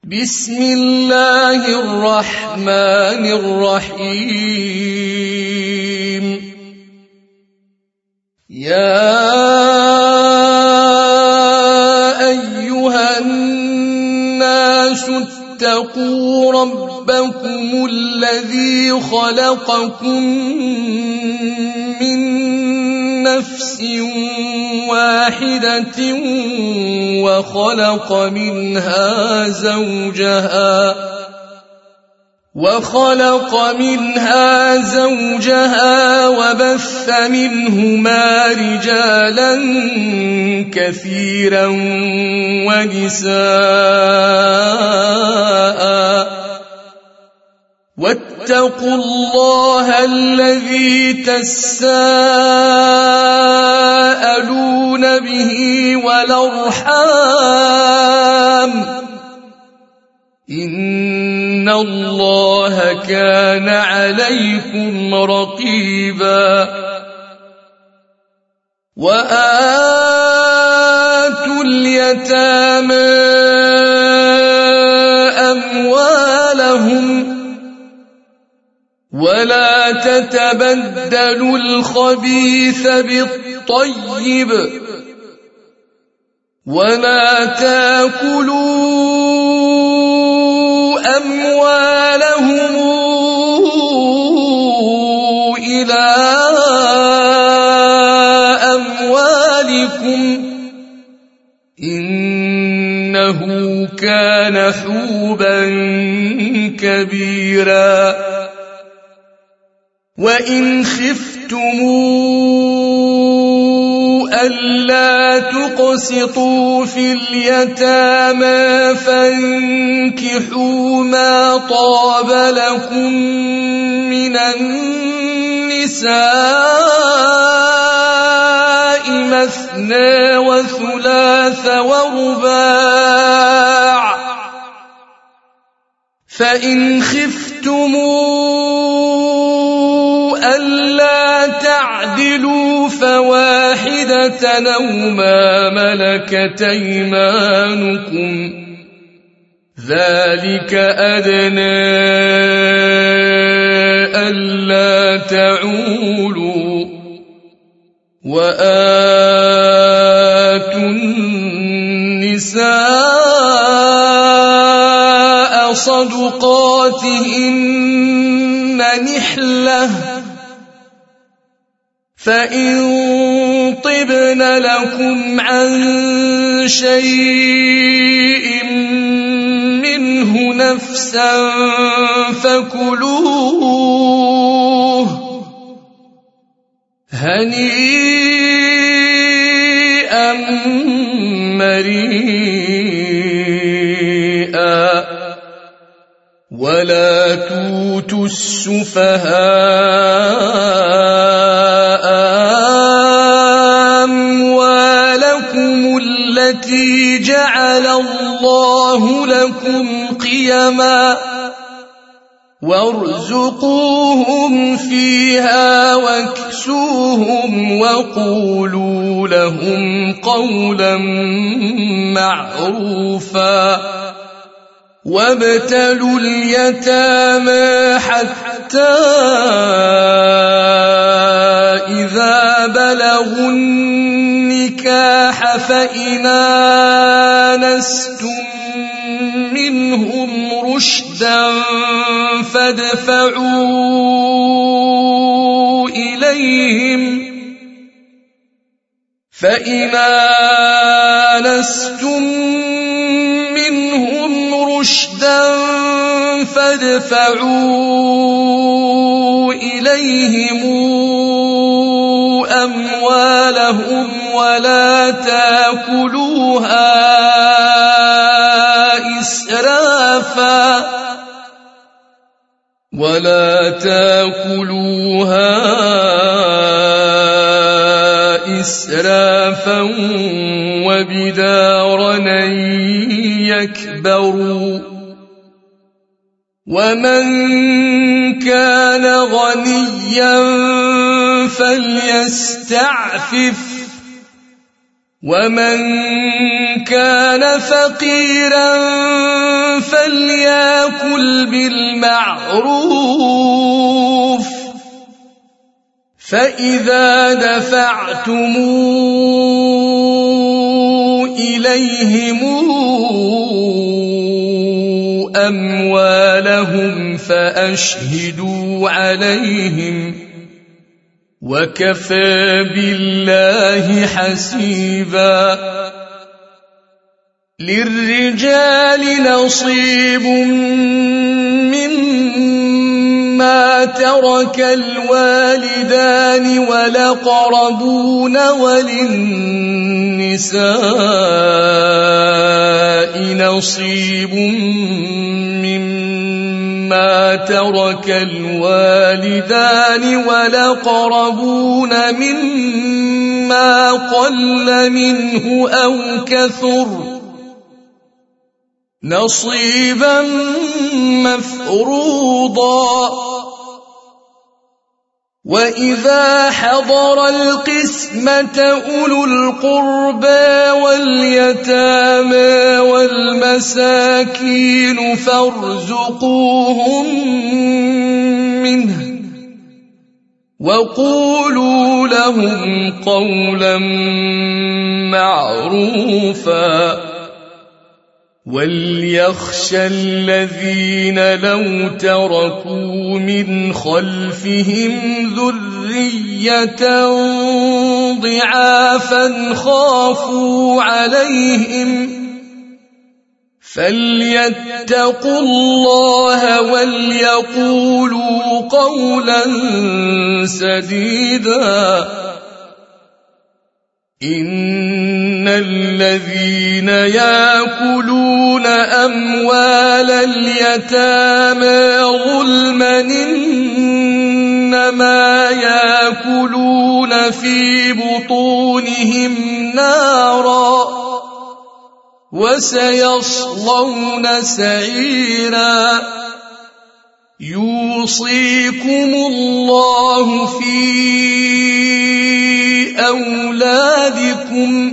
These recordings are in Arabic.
بسم الله الرحمن الرحيم يا أيها الناس اتقوا ربكم الذي خلقكم من نفس واحدة وخلق منها زوجها وبث منهما رجالا كثيرا ونساء واتقوا الله الذي تساءلون به والأرحام إن الله كان عليكم رقيبا وآتوا اليتامى أموالهم ولا تتبدلوا الخبيث بالطيب ولا تاكلوا أموالهم إلى أموالكم إنه كان حوبا كبيرا وإن خفتم ألا تقسطوا في اليتامى فانكحوا ما طاب لكم من النساء مثنى وثلاث ورباع فإن خفتم ألا تعدلوا فواحدة أو ما ملكت أيمانكم ذلك أدنى ألا تعولوا وآتوا النساء صدقاتهن نحلة فإن طبن لكم عن شيء منه نفسا فكلوه هنيئا مريئا ولا توتوا السفهاء أموالكم التي جعل الله لكم قيما وارزقوهم فيها واكسوهم وقولوا لهم قولا معروفا وابتلوا اليتامى حتى إذا بلغوا النكاح فإن آنستم منهم رشدا فادفعوا إليهم أموالهم ولا تاكلوها إسرافا وبدارا أن يكبروا ومن كان غنيا فليستعفف ومن كان فقيرا فليأكل بالمعروف فإذا دفعتم إليهم أموالهم فأشهدوا عليهم وكفى بالله حسيبا. للرجال نصيب مما ترك الوالدان والأقربون وللنساء نصيب مما ترك الوالدان والأقربون مما قل منه أو كثر نصيبا مفروضا. وإذا حضر القسمة أولو القربى واليتامى والمساكين فارزقوهم منه وقولوا لهم قولا معروفا. وليخشى الذين لو تركوا من خلفهم ذرية ضعافا خافوا عليهم فليتقوا الله وليقولوا قولا سديدا. إن الذين يأكلون أموال اليتامى ظلما إنما يأكلون في بطونهم نارا وسيصلون سعيرا. يوصيكم الله في أولادكم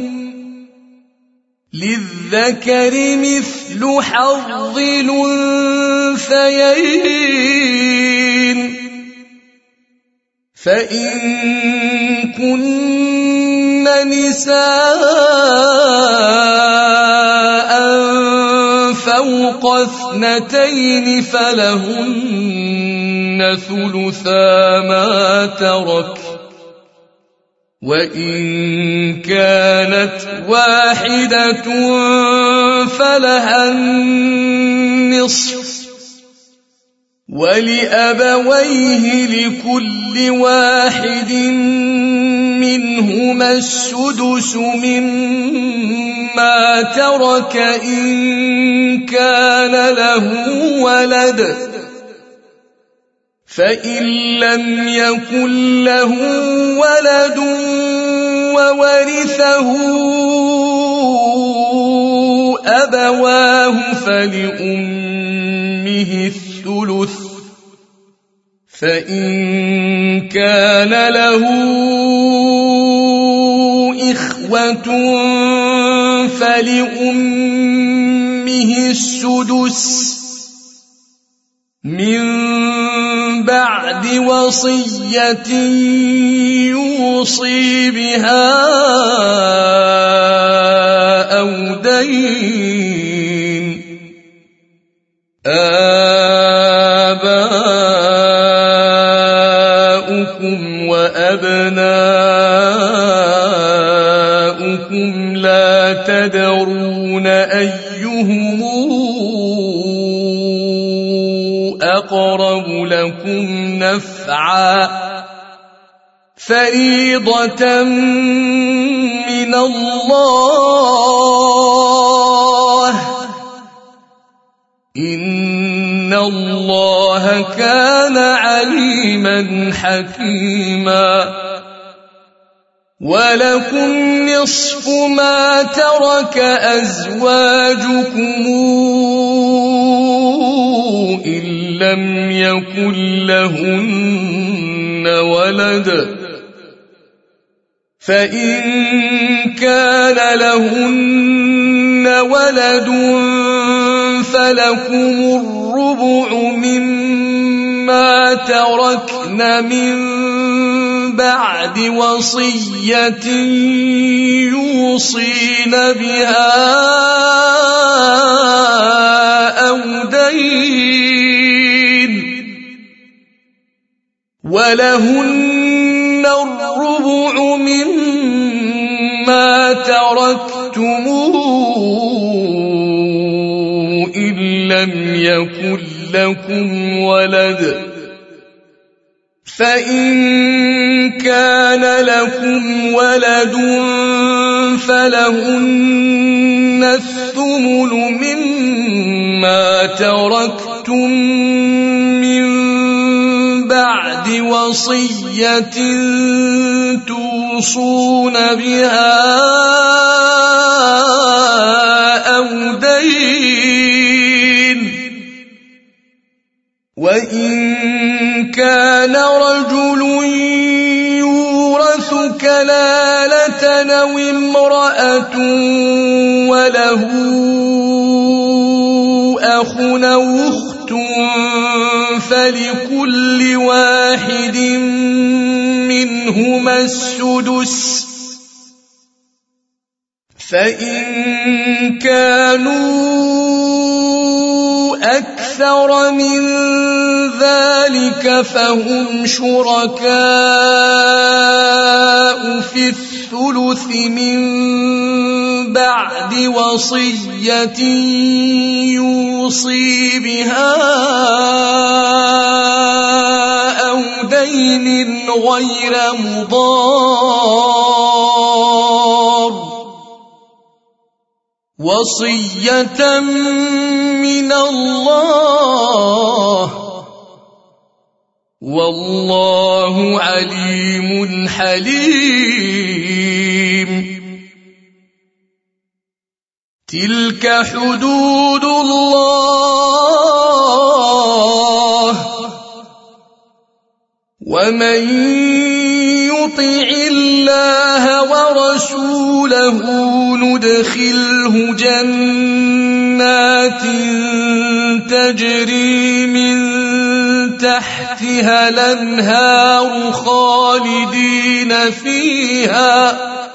للذكر مثل حظ الأنثيين فإن كن نساء فوق 2 فلهن ثلثا ما ترك وإن كانت واحدة فلها النصف ولأبويه لكل واحد منهما السدس مما ترك إن كان له ولد فإن لم يكن له ولد وورثه أبواه فلأمه الثلث فإن كان له إخوة فلأمه السدس من بعد وصية يوصي بها أو دين. آباؤكم وأبناؤكم لا تدرون أيهم أقرب لكم نفعا فريضة من الله إن الله كان عليما حكيما. ولكم نصف ما ترك أزواجكم إن لم يكن لهن ولد فإن كان لهن ولد فلكم الربع مما تركن من بعد وصية يوصين بها أو دين، ولهن الربع مما تركتم إن لم يكن لكم ولد، فإن كان لكم ولد فلهن الثمن مما تركتم من بعد وصية توصون بها أو دين، وإن كان رجل يورث كلالة أو امرأة وله أخ أو أخت فلكل واحد منهما السدس، فإن كانوا أكثر من ذلك فهم شركاء في الثلث من بعد وصية يوصي بها أو دين غير مضار، وصية من الله، والله عليم حليم. تلك حدود الله، ومن يطع الله ورسوله ندخله جنات تجري من تحتها الأنهار خالدين فيها،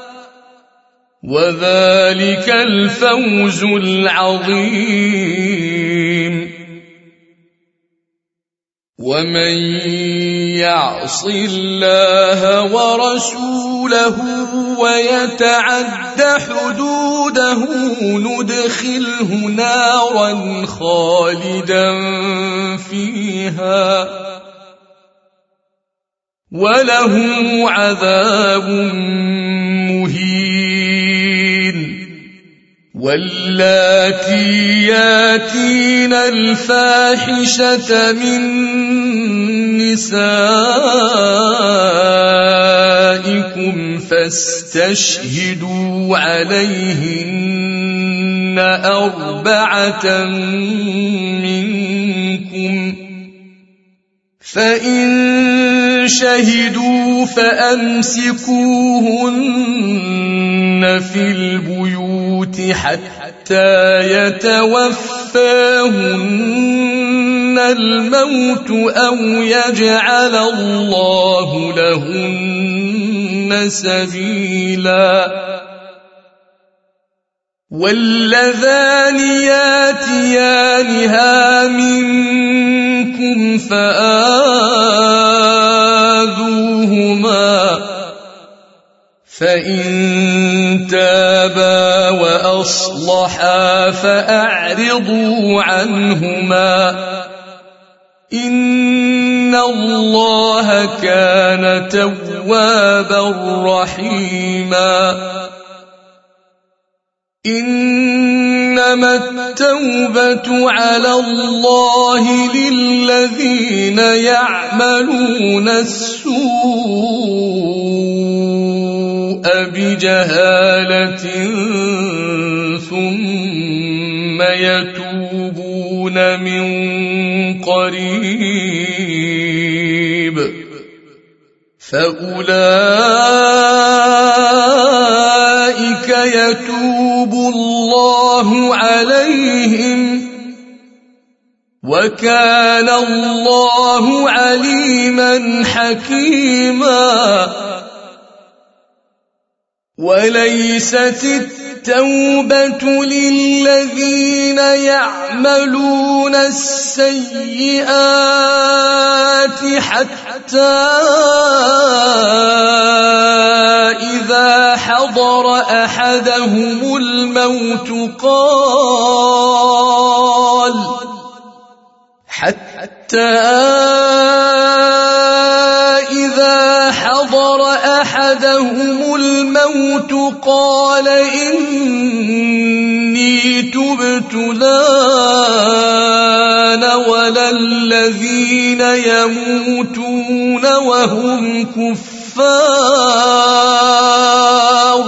وذلك الفوز العظيم. ومن يعص الله ورسوله ويتعد حدوده ندخله نارا خالدا فيها وله عذاب مهين. واللاتي ياتين الفاحشة من نسائكم فاستشهدوا عليهن 4 منكم، فإن شهدوا فأمسكوهن في البيوت حتى يتوفاهن الموت أو يجعل الله لهن سبيلا. واللذان ياتيانها منكم فآذوهما، فإن تابا وأصلحا فأعرضوا عنهما، إن الله كان توابا رحيما. إنما التوبة على الله للذين يعملون السوء بجهالة ثم يتوبون من قريب فأولئك يتوب الله عليهم وكان الله عليما حكيما. وليست التوبة للذين يعملون السيئات حتى إذا حضر أحدهم الموت قال إني تبت الآن ولا الذين يموتون وهم كفار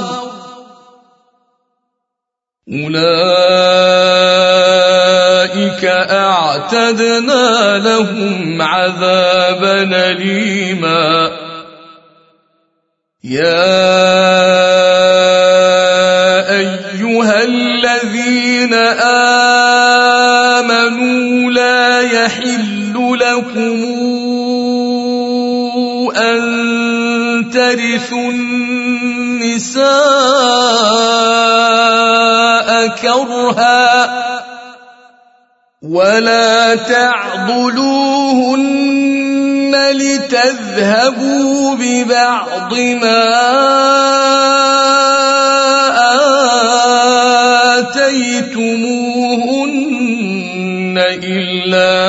أولئك أعتدنا لهم عذابا أليما. يا أيها الذين آمنوا لا يحل لكم أن ترثوا النساء كرها ولا تعضلوهن لتذهبوا ببعض ما آتيتموهن إلا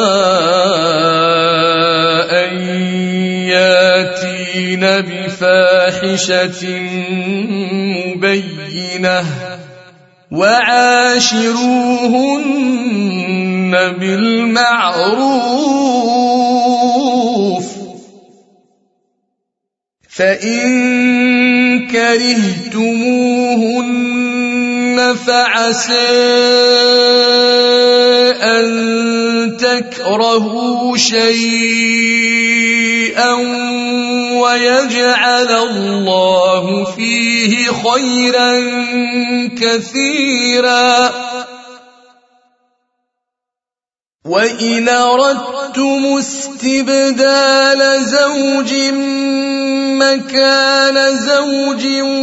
أن ياتين بفاحشة مبينة وعاشروهن بالمعروف فإن كرهتموهن فعسى أن تكرهوا شيئا ويجعل الله فيه خيرا كثيرا. وإن أردتم استبدال زوج مكان زوج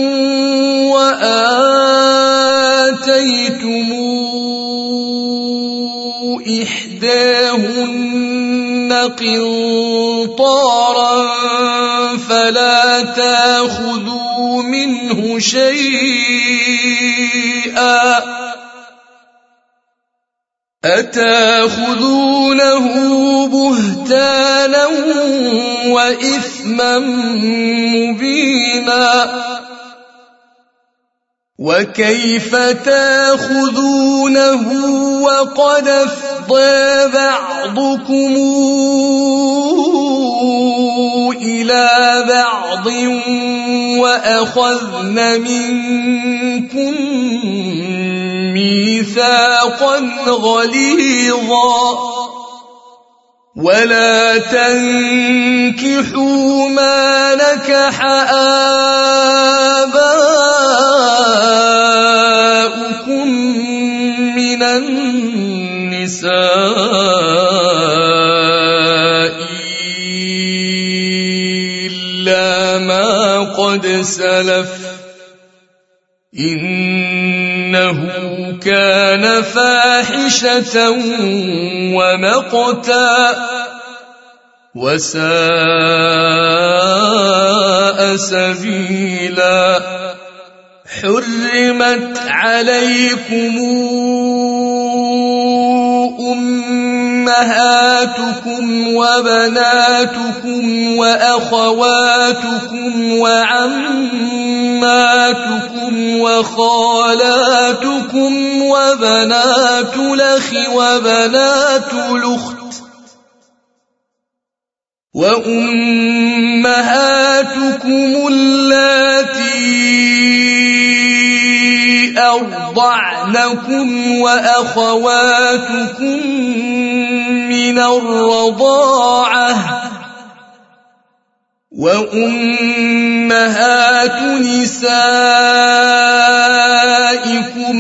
وآتيتم إحداهن قنطارا فلا تأخذوا منه شيئا أتأخذونه بهتانا وإثما مبينا. وكيف تأخذونه وقد أفضى بعضكم إلى بعض وأخذن منكم ميثاقا غليظا. ولا تنكحوا ما نكح آباؤكم من النساء إلا ما قد سلف إنه كان فاحشة ومقتا وساء سبيلا. حرمت عليكم أمهاتكم وبناتكم وأخواتكم وعماتكم وخالاتكم وبنات الأخ وبنات الأخت وأمهاتكم اللاتي أرضعنكم وأخواتكم من الرضاعة وأمهات نسائكم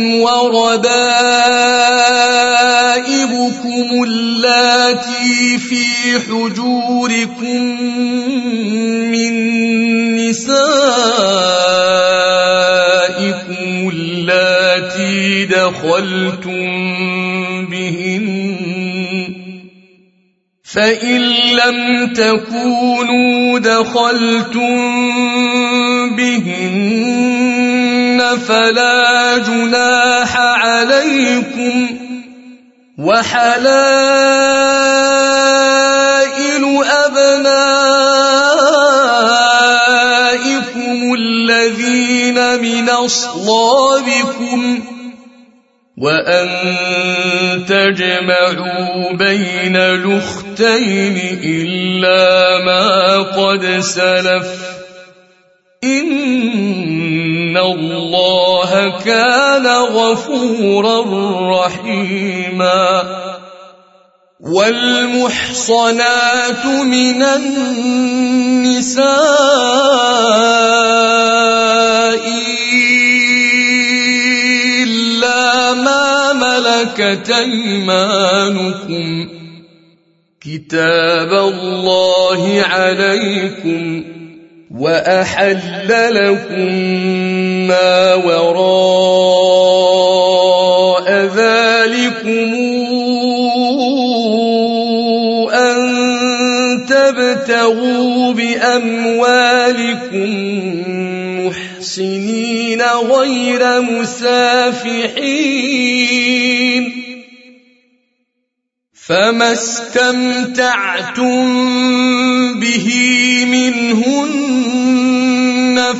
وربائبكم اللاتي في حجوركم من نسائكم اللاتي دخلتم بهن، فإن لم تكونوا دخلتم بهن فلا جناح عليكم، وحلائل أبنائكم الذين من أصلابكم، وأن تجمعوا بين الأختين إلا ما قد سلف، إن الله كان غفورا رحيما. والمحصنات من النساء إلا ما ملكت أيمانكم كتاب الله عليكم، وأحل لكم ما وراء ذلكم أن تبتغوا بأموالكم محسنين غير مسافحين، فما استمتعتم به منهن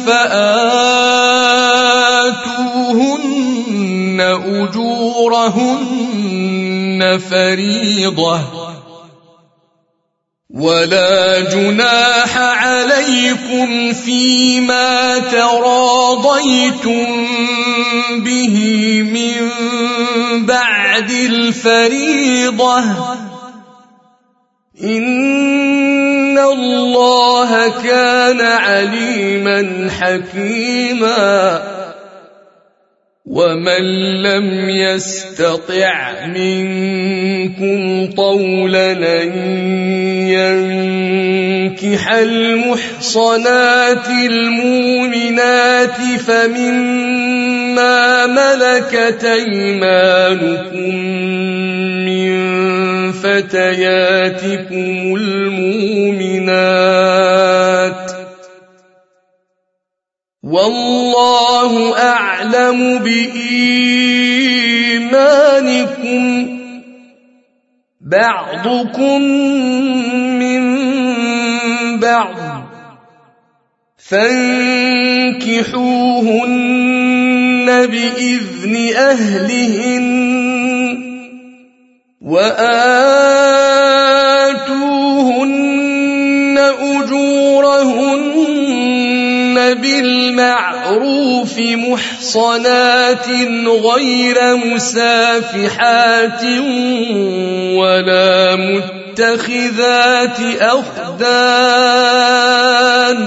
فآتوهن أجورهن فريضة، ولا جناح عليكم فيما تراضيتم به من بعد الفريضة، إن الله كان عليما حكيما. ومن لم يستطع منكم طولا أن ينكح المحصنات المؤمنات فمما ملكت أيمانكم من فتياتكم المؤمنات، والله أعلم بإيمانكم، بعضكم من بعض، فانكحوهن بإذن أهلهن، وآتوهن أجورهن بالمعروف محصنات غير مسافحات ولا متخذات أخدان،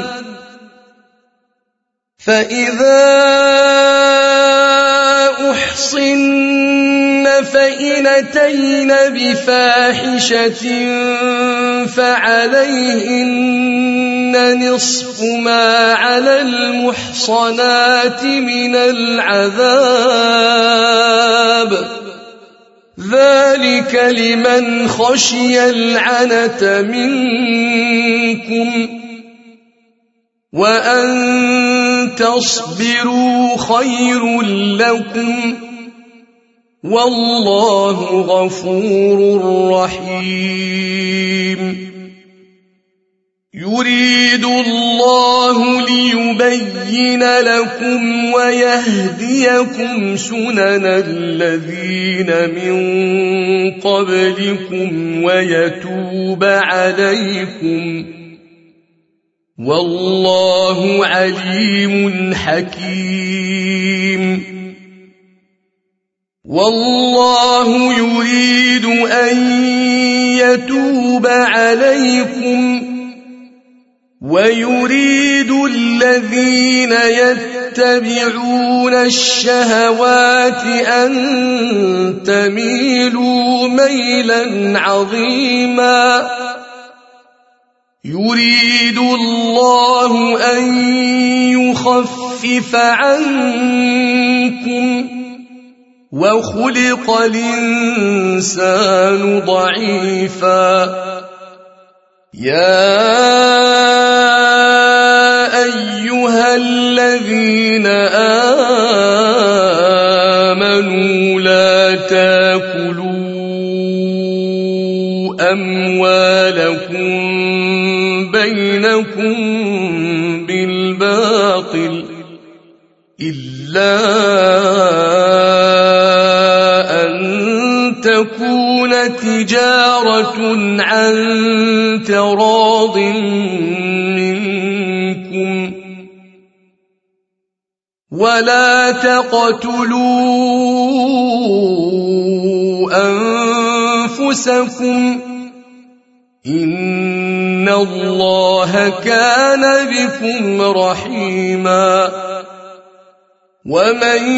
فإذا أحصن فإن أتين بفاحشة فعليهن نصف ما على المحصنات من العذاب، ذلك لمن خشي العنة منكم، وأن تصبروا خير لكم، والله غفور رحيم. يريد الله ليبين لكم ويهديكم سنن الذين من قبلكم ويتوب عليكم، والله عليم حكيم. والله يريد أن يتوب عليكم ويريد الذين يتبعون الشهوات أن تميلوا ميلا عظيما يريد الله أن يخفف عنكم وخلق الإنسان ضعيفا يا أيها الذين آمنوا لا تاكلوا أموالكم بينكم بالباطل إلا أن تكون تجارة عن تراض منكم ولا تقتلوا أنفسكم إن الله كان بكم رحيما ومن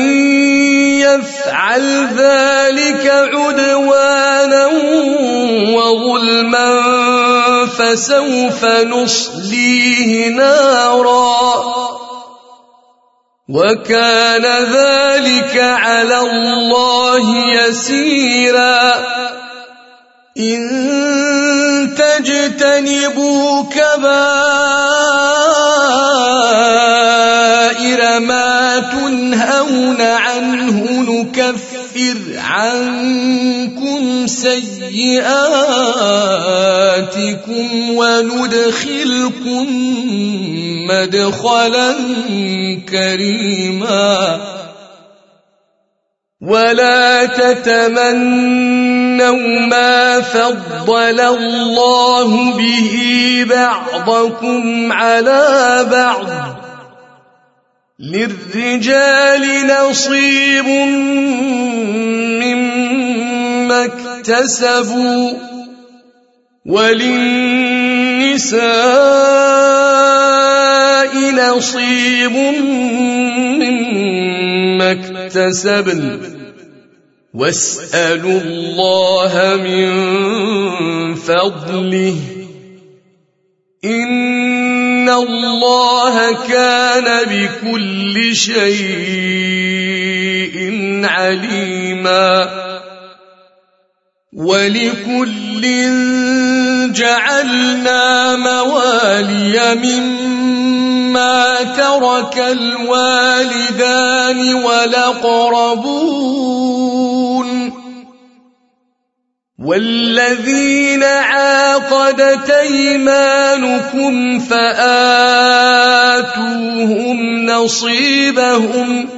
يفعل ذلك عدوانا وظلما فسوف نصليه نارا وكان ذلك على الله يسيرا إن تجتنبوا كبائر ما تنهون عنه نكفر عنكم سيئاتكم وندخلكم مدخلا كريما ولا تتمنوا ما فضل الله به بعضكم على بعض للرجال نصيب مما اكتسبوا وللنساء نصيب مما اكتسبن واسألوا الله من فضله إن الله كان بكل شيء عليما ولكل جعلنا موالي مما ترك الوالدان والأقربون والذين عاقدت أيمانكم فآتوهم نصيبهم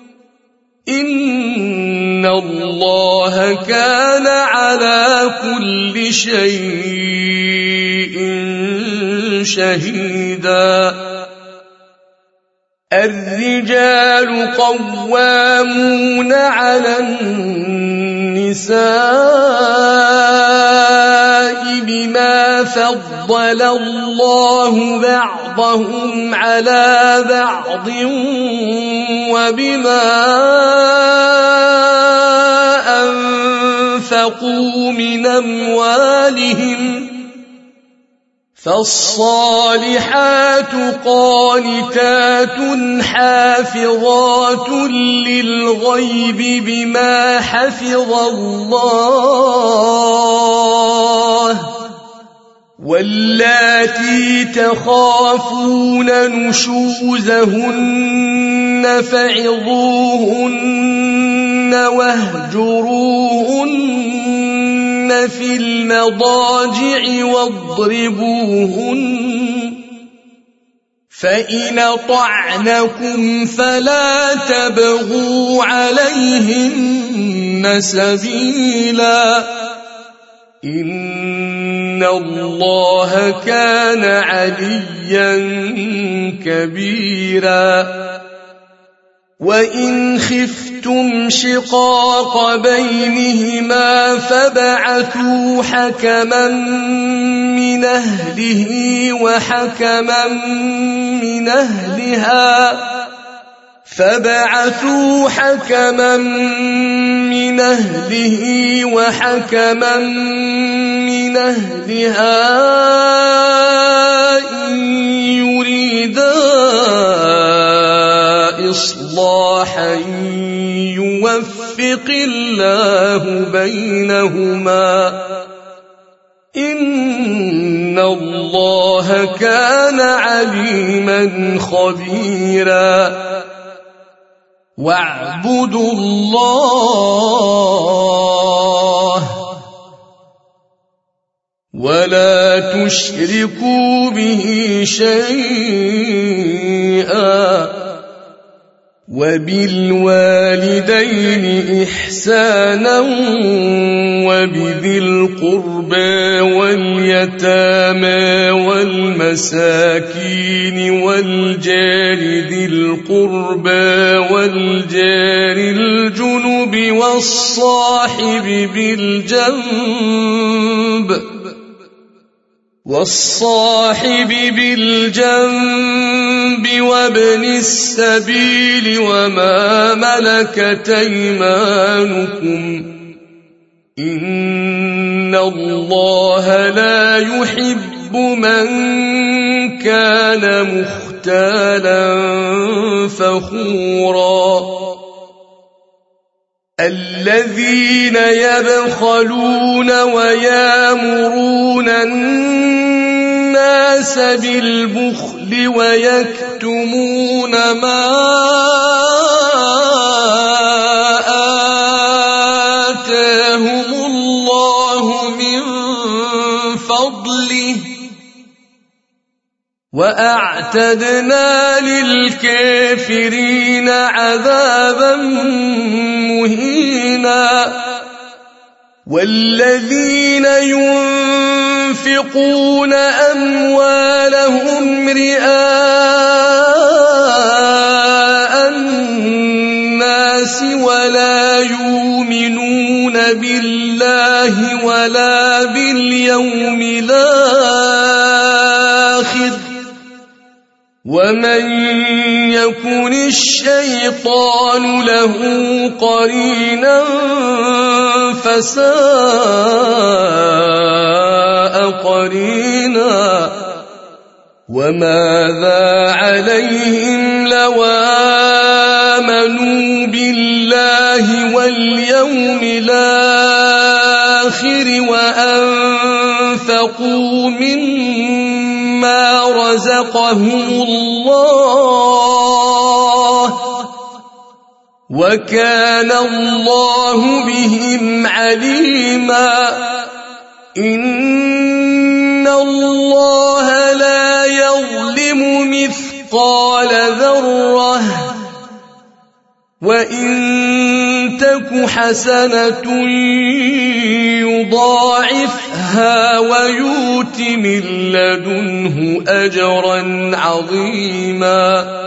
إن الله كان على كل شيء شهيدا الرجال قوامون على النساء بما فضل الله بعضهم على بعض وبما أنفقوا من أموالهم فالصالحات قانتات حافظات للغيب بما حفظ الله واللاتي تخافون نشوزهن فعظوهن واهجروهن في المضاجع واضربوهن فإن أطعنكم فلا تبغوا عليهن سبيلا إن الله كان عليا كبيرا وإن خفتم شقاق بينهما فابعثوا حكما من أهله وحكما من أهلها إن يريدا إصلاحا يوفق الله بينهما إن الله كان عليما خبيرا واعبدوا الله ولا تشركوا به شيئا وبالوالدين إحسانا وبذي القربى واليتامى والمساكين والجار ذي القربى والجار الجنب والصاحب بالجنب وابن السبيل وما ملكت أيمانكم إن الله لا يحب من كان مختالا فخورا الذين يبخلون ويامرون الناس بالبخل ويكتمون ما آتاهم الله من فضله وأعتدنا للكافرين عذابا مهينا والذين ينفقون أموالهم رئاء الناس ولا يؤمنون بالله ولا باليوم الآخر ومن يكن الشيطان له قرينا فساء قرينا وماذا عليهم لو آمنوا بالله واليوم الآخر وأنفقوا مما رزقهم الله وكان الله بهم عليما إن الله لا يظلم مثقال ذرة وإن تك حسنة يضاعفها ويؤت من لدنه أجرا عظيما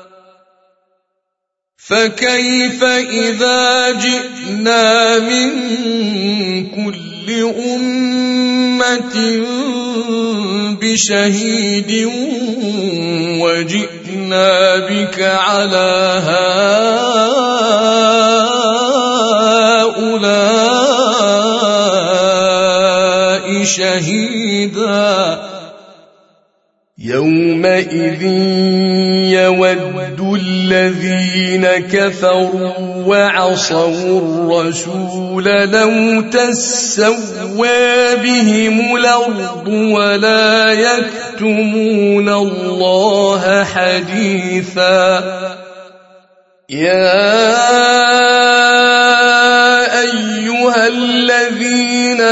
فكيف إذا جئنا من كل أمة بشهيد وجئنا بك على هؤلاء شهيدا يومئذ يود الذين كفروا وعصوا الرسول لو تسوى بهم الأرض ولا يكتمون الله حديثا يا أيها الذين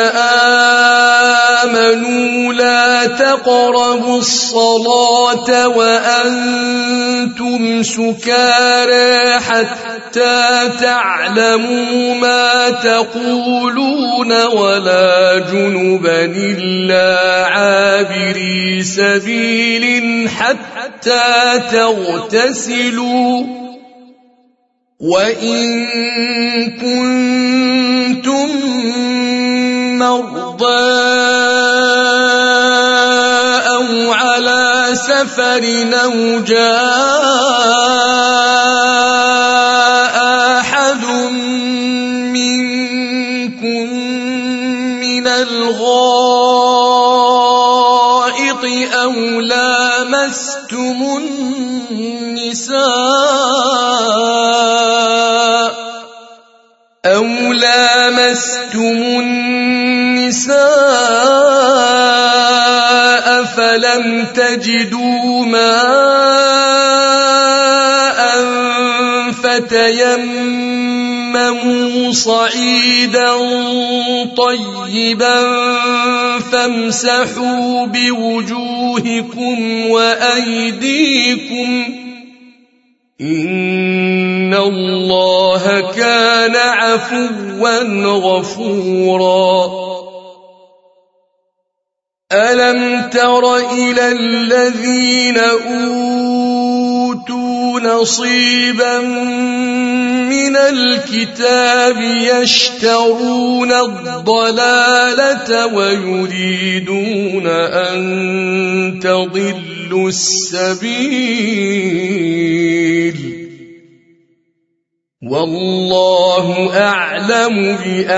آمنوا لا تقربوا الصلاة وأنتم سكارى حتى تعلموا ما تقولون ولا جنبا إلا عابري سبيل حتى تغتسلوا وإن كنتم مرضى أو على سفر أو جاء أحد منكم من الغائط أو لامستم النساء فلم تجدوا ماء فتيمموا صعيدا طيبا فامسحوا بوجوهكم وأيديكم إن الله كان عفوا غفورا ألم تر إلى الذين أوتوا نصيبا من الكتاب يشترون الضلالة ويريدون أن تضلوا السبيل والله أعلم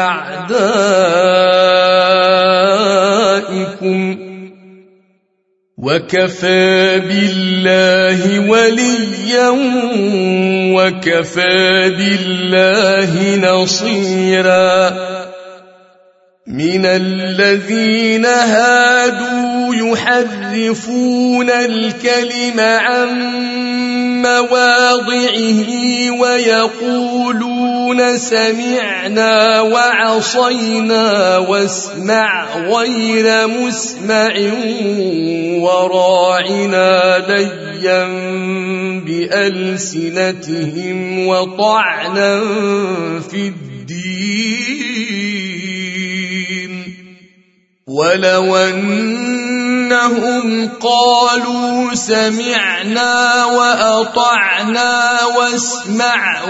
بأعدائكم وكفى بالله وليا وكفى بالله نصيرا من الذين هادوا يحرفون الكلم عن مواضعه ويقولون سمعنا وعصينا واسمع غير مسمع وراعنا ليا بألسنتهم وطعنا في الدين ولو أنهم قالوا سمعنا وأطعنا واسمع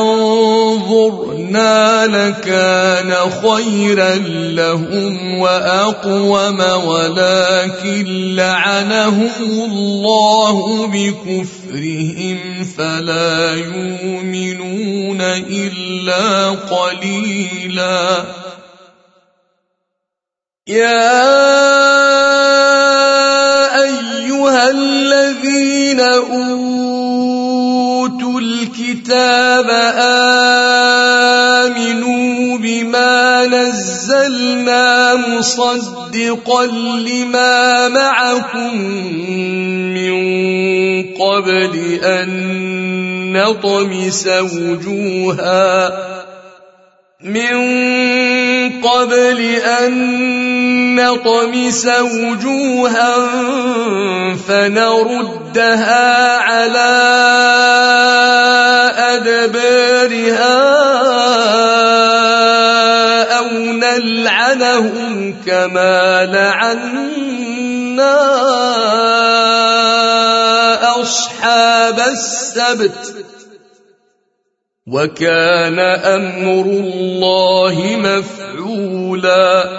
وانظرنا لكان خيرا لهم وأقوم ولكن لعنهم الله بكفرهم فلا يؤمنون إلا قليلا يا أيها الذين أوتوا الكتاب آمنوا بما نزلنا مصدقا لما معكم من قبل أن نطمس وجوها فنردها على أدبارها أو نلعنهم كما لعنا أصحاب السبت وكان أمر الله مفعولا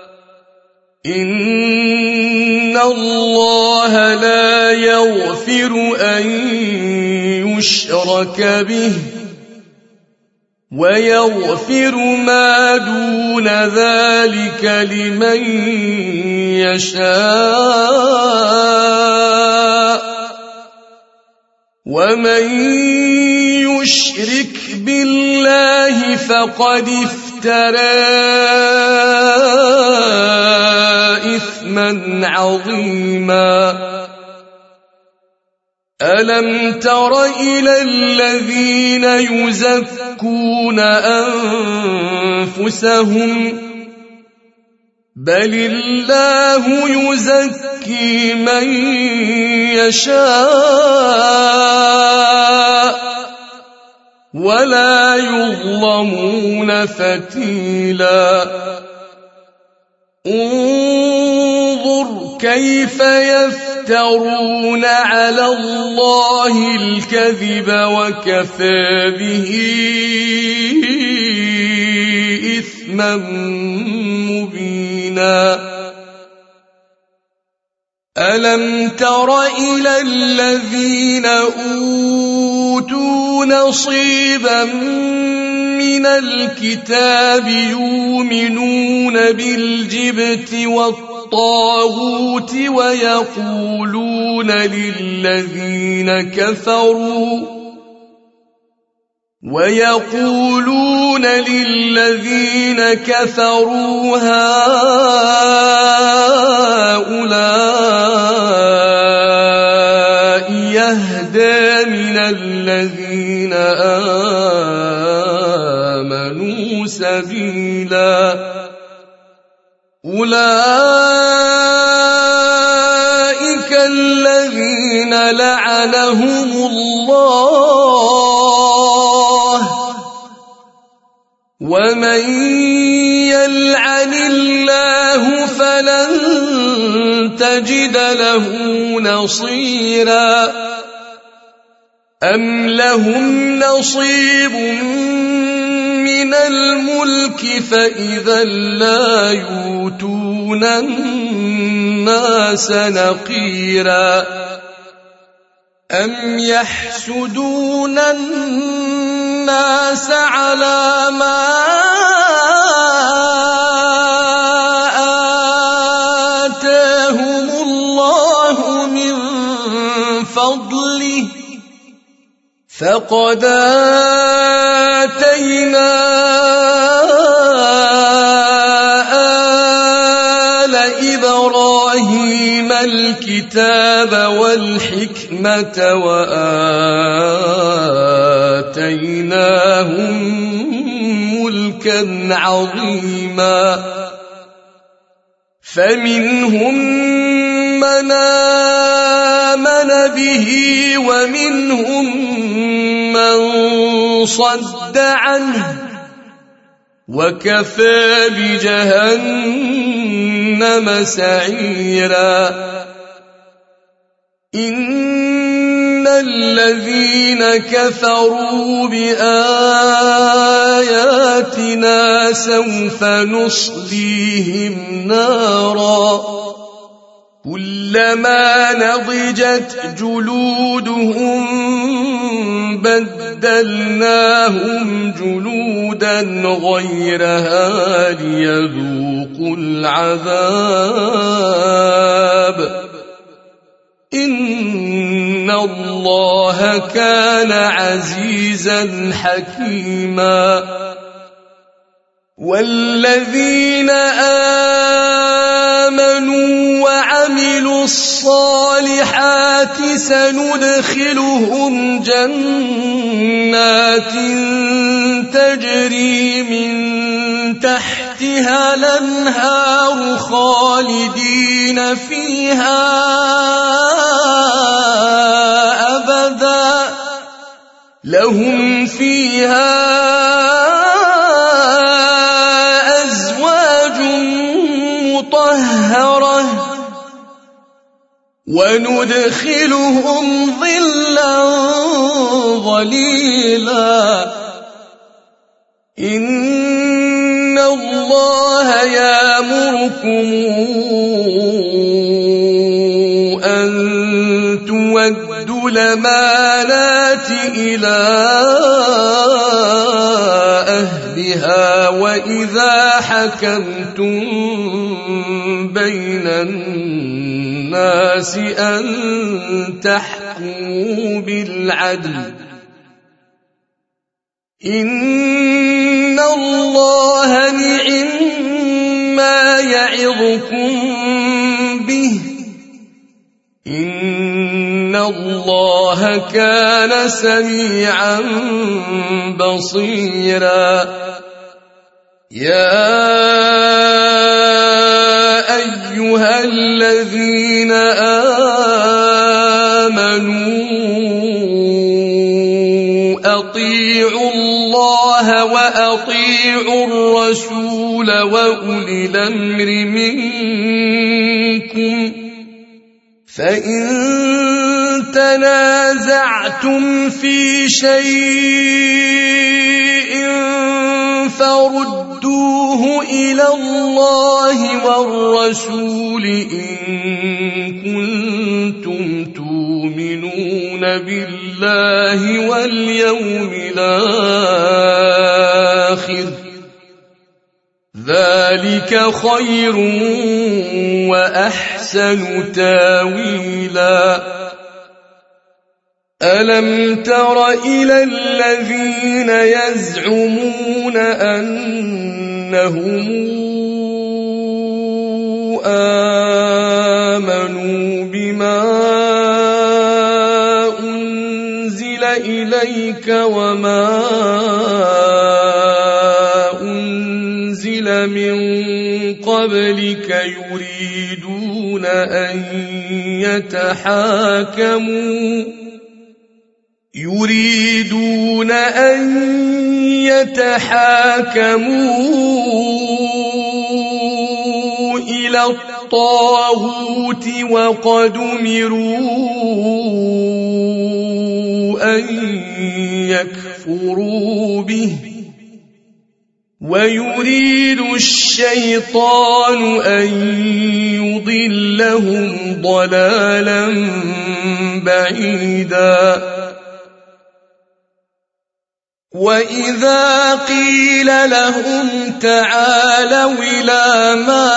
إن الله لا يغفر أن يشرك به ويغفر ما دون ذلك لمن يشاء ومن يشرك بالله فقد افترى إثما عظيما ألم تر إلى الذين يزكون أنفسهم بل الله يزكي من يشاء ولا يظلمون فتيلا انظر كيف يفترون على الله الكذب وكفى به إثما مبينا ألم تر إلى الذين أوتوا نصيبا من الكتاب يؤمنون بالجبت والطاغوت ويقولون للذين كفروا هؤلاء يهدى من الذين آمنوا سبيلا أولئك الذين لعنهم الله ومن يلعن الله فلن تجد له نصيرا أم لهم نصيب من الملك فإذا لا يؤتون الناس نقيرا أم يحسدون الناس على ما آتاهم الله من فضله فقد آتينا آل إبراهيم الكتاب والحكمة وآتيناهم ملكا عظيما فمنهم من آمن به ومنهم من صد عنه وكفى بجهنم سعيرا إن الذين كفروا بآياتنا سوف نصليهم نارا كلما نضجت جلودهم بدلناهم جلودا غيرها ليذوقوا العذاب إن الله كان عزيزا حكيما والذين آمنوا وعملوا الصالحات سندخلهم جنات تجري من تحتها الأنهار خالدين فيها أبدا لهم فيها أزواج مطهرة وندخلهم ظلا ظليلا إن الله يأمركم أن تودوا الأمانات إلى أهلها وإذا حكمتم بين الناس أن تحكموا بالعدل إن الله نعم ما يعظكم به إن الله كان سميعا بصيرا يا أيها الذين آمنوا أطيعوا الله وأطيعوا الرسول وأولي الأمر منكم فإن تنازعتم في شيء فردوه إلى الله والرسول إن كنتم تؤمنون بالله واليوم الآخر ذلك خير وأحسن تاويلا ألم تر إلى الذين يزعمون أنهم آمنوا بما أنزل إليك وما أنزل من قبلك يريدون أن يتحاكموا إلى الطاغوت وقد أمروا أن يكفروا به ويريد الشيطان أن يضلهم ضلالا بعيدا وإذا قيل لهم تعالوا إلى ما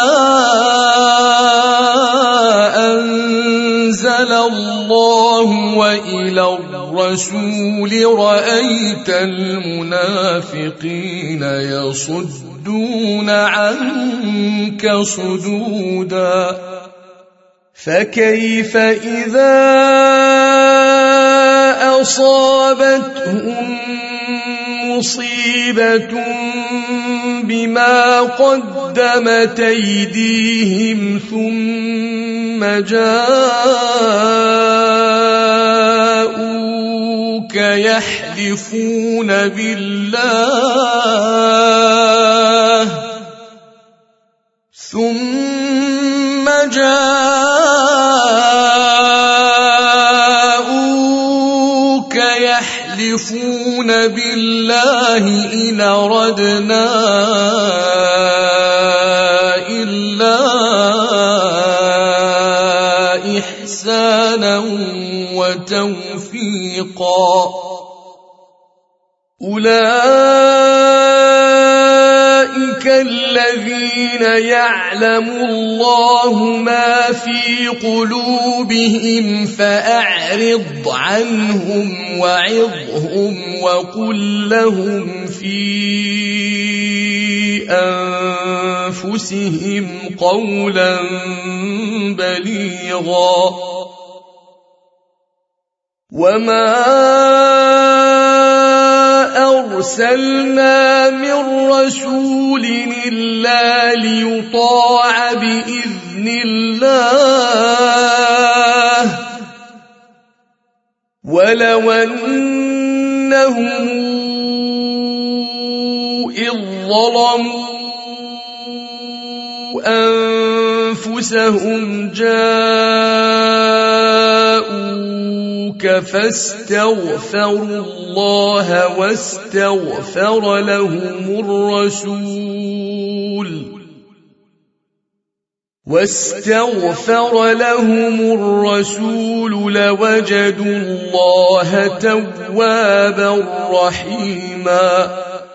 أنزل الله وإلى الرسول رأيت المنافقين يصدون عنك صدودا فكيف إذا أصابتهم مصيبة بما قدمت أيديهم ثم جاءوك يحلفون بالله إن أردنا إلا إحسانا وتوفيقا أولئك الذين يعلم الله ما في قلوبهم فأعرض عنهم وعظهم وقل لهم في أنفسهم قولا بليغا وما أرسلنا من رسول إلا ليطاع بإذن الله ولو أنهم إذ ظلموا أنفسهم جاءوك فاستغفروا الله واستغفر لهم الرسول لوجدوا الله توابا رحيما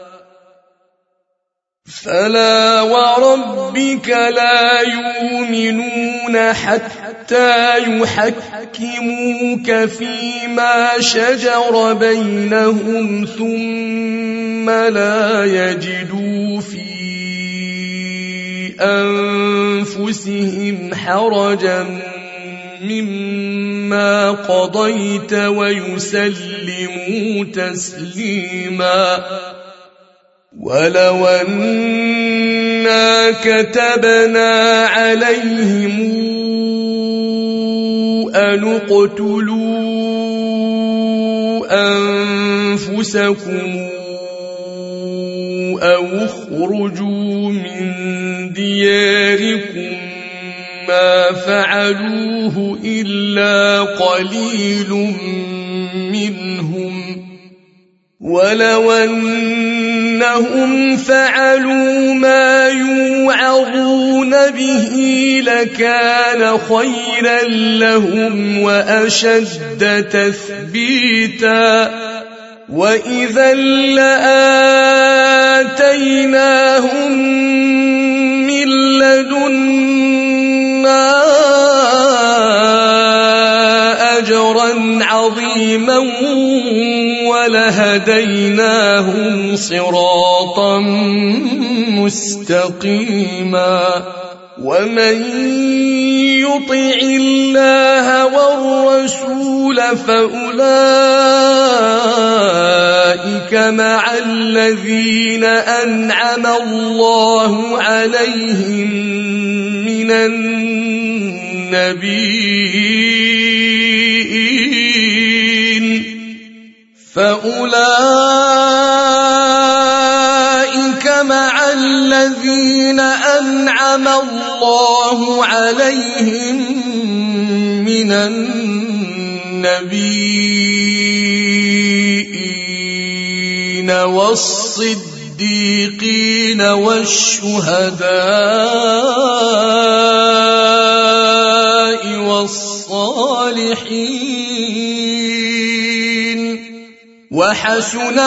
فلا وربك لا يؤمنون حتى يحكموك فيما شجر بينهم ثم لا يجدوا في أنفسهم حرجا مما قضيت ويسلموا تسليما ولو أنا كتبنا عليهم أن اقتلوا أنفسكم أو اخرجوا من دياركم ما فعلوه إلا قليل منهم ولو أنهم فعلوا ما يوعظون به لكان خيرا لهم وأشد تثبيتا وإذا لآتيناهم من لدنا أجرا عظيما ولهديناهم صراطا مستقيما ومن يطع الله والرسول فأولئك مع الذين أنعم الله عليهم من النبيين فأولئك مع الذين أنعم الله عليهم من النبيين والصديقين والشهداء والصالحين وحسن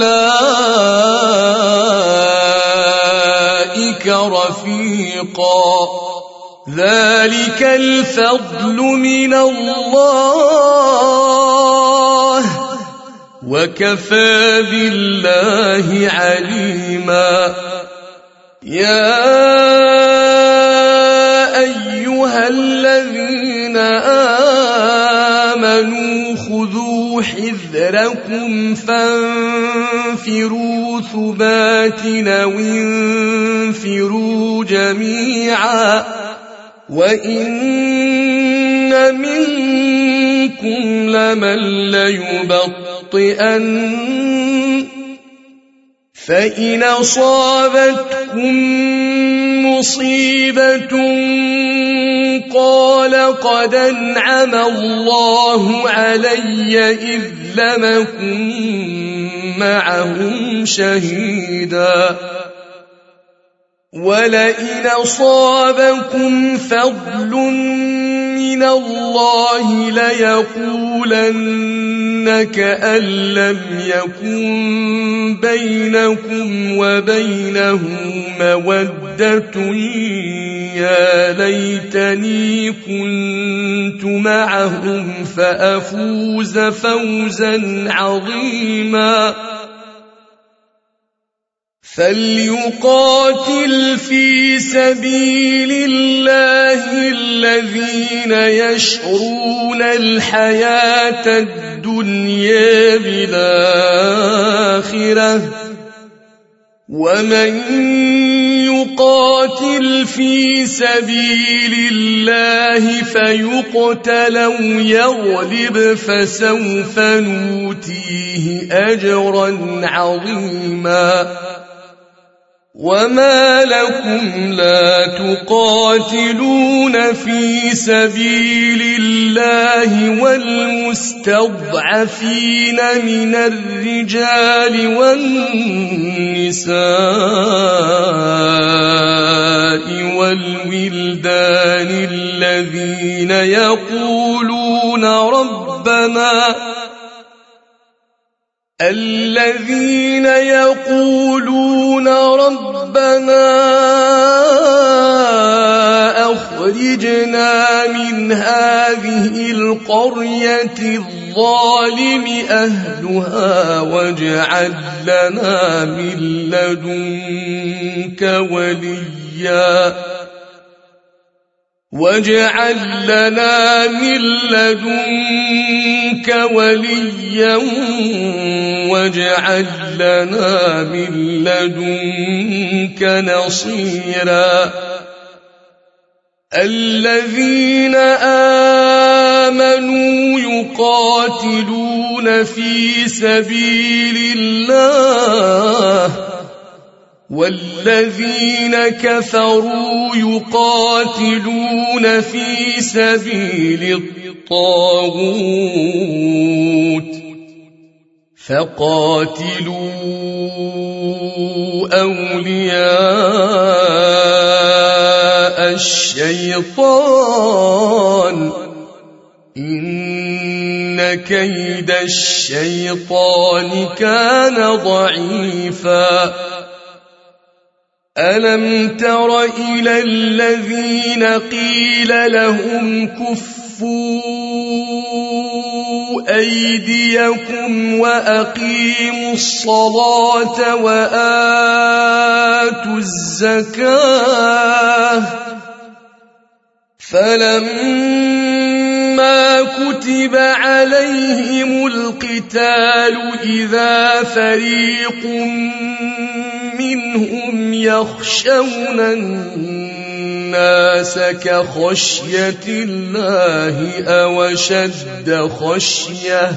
أولئك رفيقا ذلك الفضل من الله وكفى بالله عليما يا أيها الذين آمنوا خذوا حذركم فانفروا ثبات أو انفروا جميعا وإن منكم لمن ليبطئن فإن أصابتكم مصيبة قال قد أنعم الله علي إذ لم أكن معهم شهيدا ولئن أصابكم فضل من الله ليقولن كأن لم يكن بينكم وبينه مودة يا ليتني كنت معهم فأفوز فوزا عظيما فليقاتل في سبيل الله الذين يشرون الحياة الدنيا بالآخرة ومن يقاتل في سبيل الله فيقتل أو يغلب فسوف نؤتيه أجرا عظيما وما لكم لا تقاتلون في سبيل الله والمستضعفين من الرجال والنساء والولدان الذين يقولون ربنا أخرجنا من هذه القرية الظالم أهلها واجعل لنا من لدنك وليا واجعل لنا من لدنك نصيرا الذين آمنوا يقاتلون في سبيل الله والذين كفروا يقاتلون في سبيل الطاغوت فقاتلوا أولياء الشيطان إن كيد الشيطان كان ضعيفا ألم تر إلى الذين قيل لهم كفوا أيديكم وأقيموا الصلاة وآتوا الزكاة فلما كتب عليهم القتال إذا فريق منهم يخشون الناس كخشية الله أو أشد خشية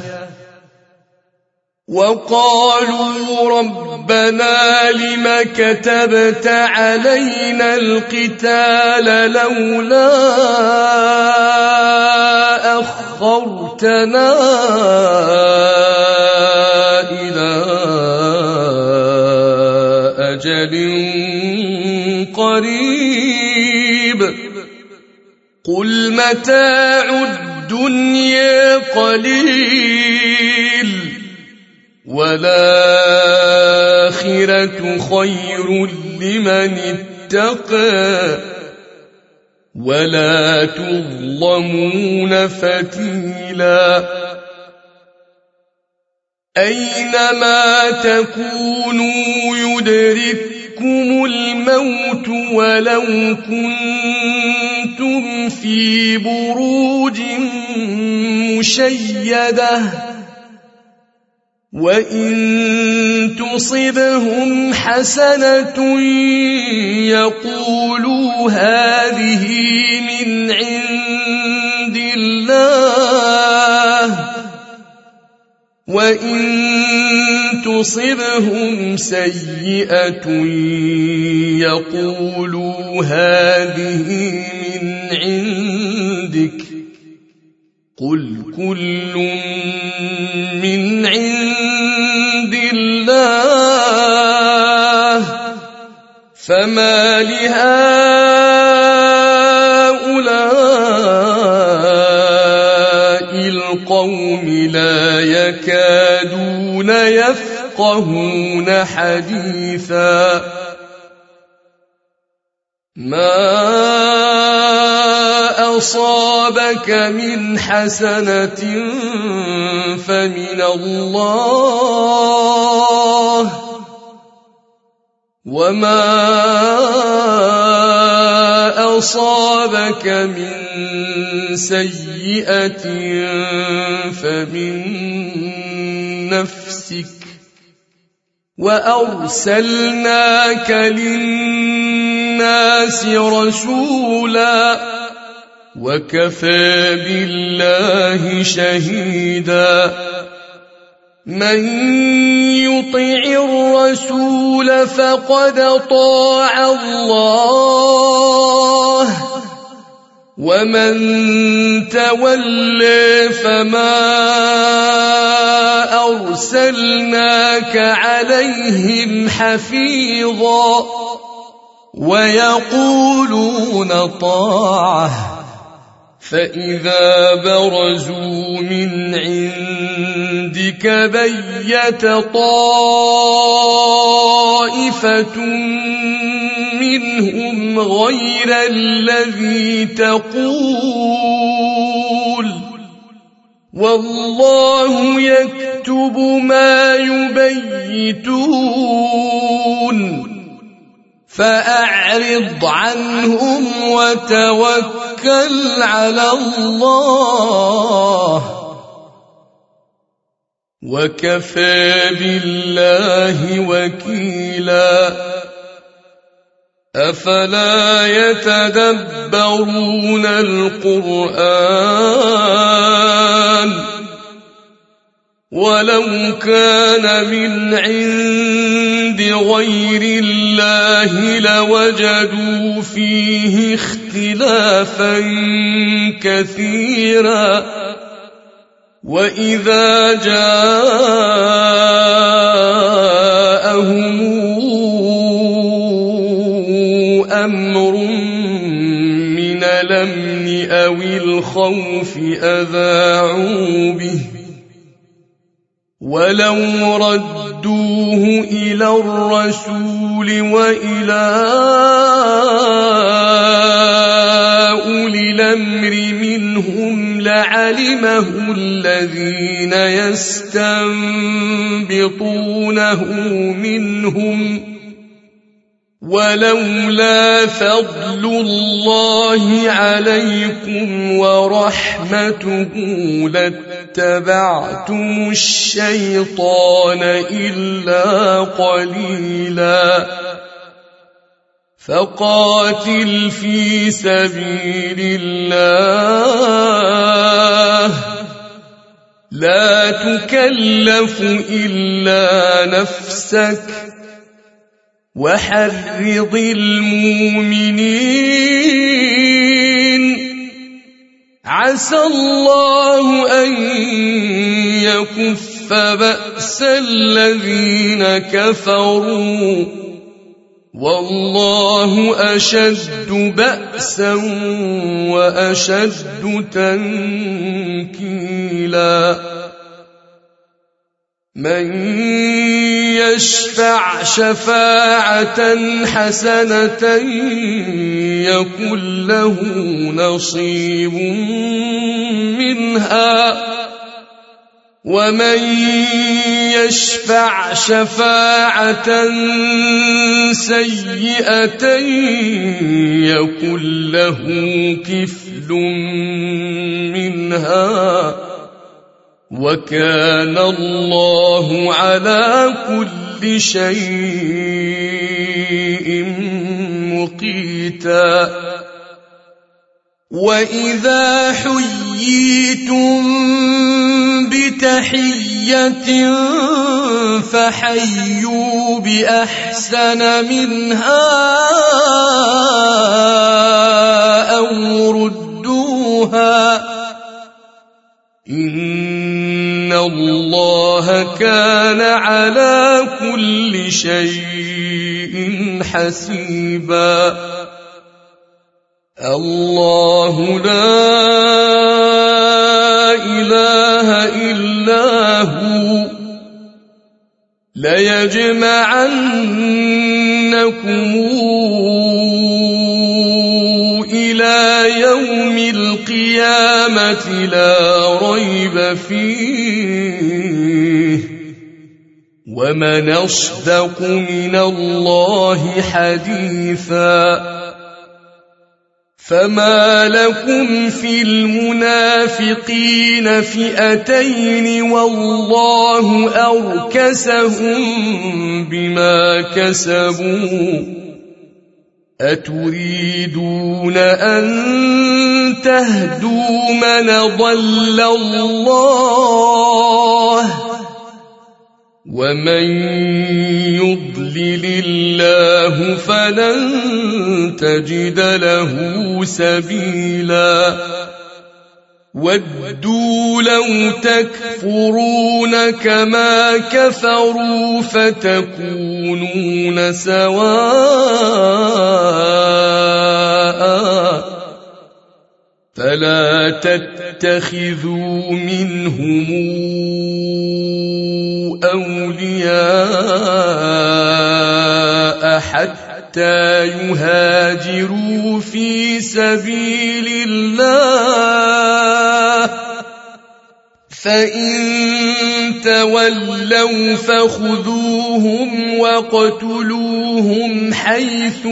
وقالوا ربنا لم كتبت علينا القتال لولا أخرتنا إلى أجل قريب قل متاع الدنيا قليل والآخرة خير لمن اتقى ولا تظلمون فتيلا أينما تكونوا يدرككم الموت ولو كنتم في بروج مشيدة وإن تصبهم حسنة يقولوا هذه من عند الله وإن تصبهم سيئة يقولوا هذه من عندك قل كل من عند الله فما لهؤلاء القوم لا يكادون يفقهون حديثا ما أصابك من حسنة فمن الله وما أصابك من سيئة فمن نفسك وأرسلناك للناس رسولا وكفى بالله شهيدا من يطع الرسول فقد طاع الله ومن تولى فما أرسلناك عليهم حفيظا ويقولون طاعة فإذا برزوا من عندك بيت طائفة منهم غير الذي تقول والله يكتب ما يبيتون فأعرض عنهم وتوكل على الله وكفى بالله وكيلا أفلا يتدبرون القرآن ولو كان من عند غير الله لوجدوا فيه اختلافا كثيرا وإذا جاءهم أمر من الأمن أو الخوف أذاعوا به ولو ردوه إلى الرسول وإلى أولي الأمر منهم لعلمه الذين يستنبطونه منهم ولولا فضل الله عليكم ورحمته لاتبعتم الشيطان إلا قليلا فقاتل في سبيل الله لا تكلف إلا نفسك وحرض المؤمنين عسى الله أن يكف بأس الذين كفروا والله أشد بأسا وأشد تنكيلا من يشفع شفاعة حسنة يكن له نصيب منها ومن يشفع شفاعة سيئة يكن له كفل منها وكان الله على كل شيء مقيتا وإذا حييتم بتحية فحيوا بأحسن منها أو ردوها إن الله كان على كل شيء حسيبا الله لا إله إلا هو ليجمعنكم إلى يوم القيامة لا ريب فيه ومن أصدق من الله حديثا فما لكم في المنافقين فئتين والله أركسهم بما كسبوا أتريدون أن تهدوا من ضل الله ومن يضلل الله فلن تجد له سبيلا ودوا لو تكفرون كما كفروا فتكونون سواء فلا تتخذوا منهم أولياء حتى يهاجروا في سبيل الله فإن تولوا فخذوهم واقتلوهم حيث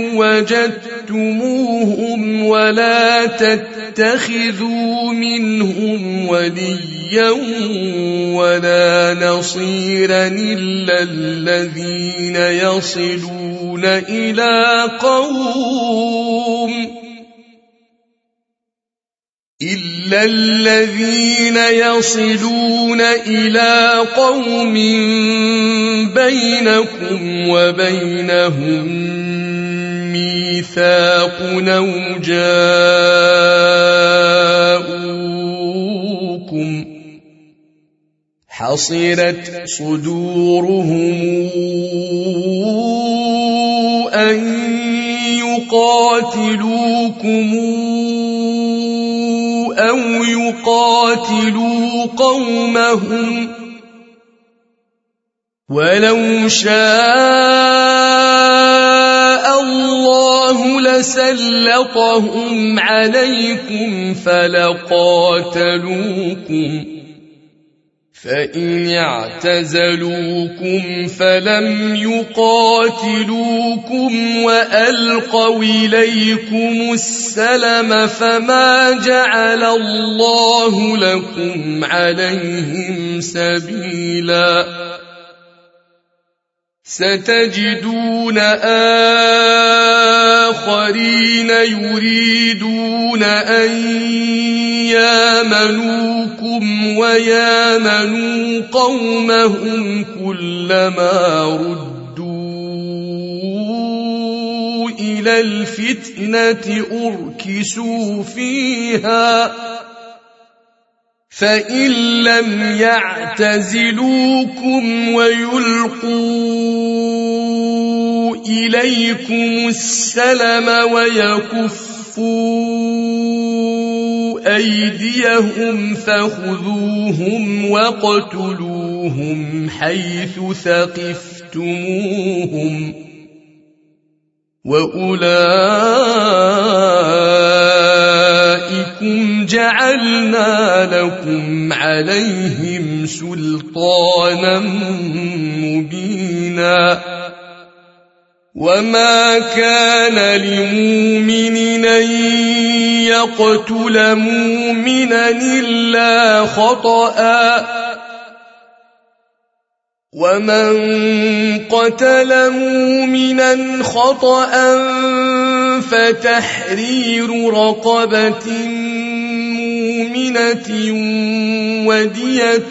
وجدتموهم ولا تتخذوا منهم وليا ولا نصيرا إلا الذين يصلون إلى قوم إلا الذين يصلون إلى قوم بينكم وبينهم ميثاق أو جاءوكم حصرت صدورهم أن يقاتلوكم أو يقاتلوا قومهم ولو شاء الله لسلطهم عليكم فلقاتلوكم فإن اعتزلوكم فلم يقاتلوكم وألقوا إليكم السلم فما جعل الله لكم عليهم سبيلا ستجدون آخرين يريدون أن يامنوكم ويامنوا قومهم كلما ردوا إلى الفتنة أركسوا فيها فإن لم يعتزلوكم ويلقوا إليكم السلم ويكفوا أيديهم فخذوهم واقتلوهم حيث ثقفتموهم وأولئكم جعلنا لكم عليهم سلطانا مبينا وما كان لمؤمن أن يقتل مؤمنا إلا خطأ ومن قتل مؤمنا خطأ فتحرير رقبة مؤمنة ودية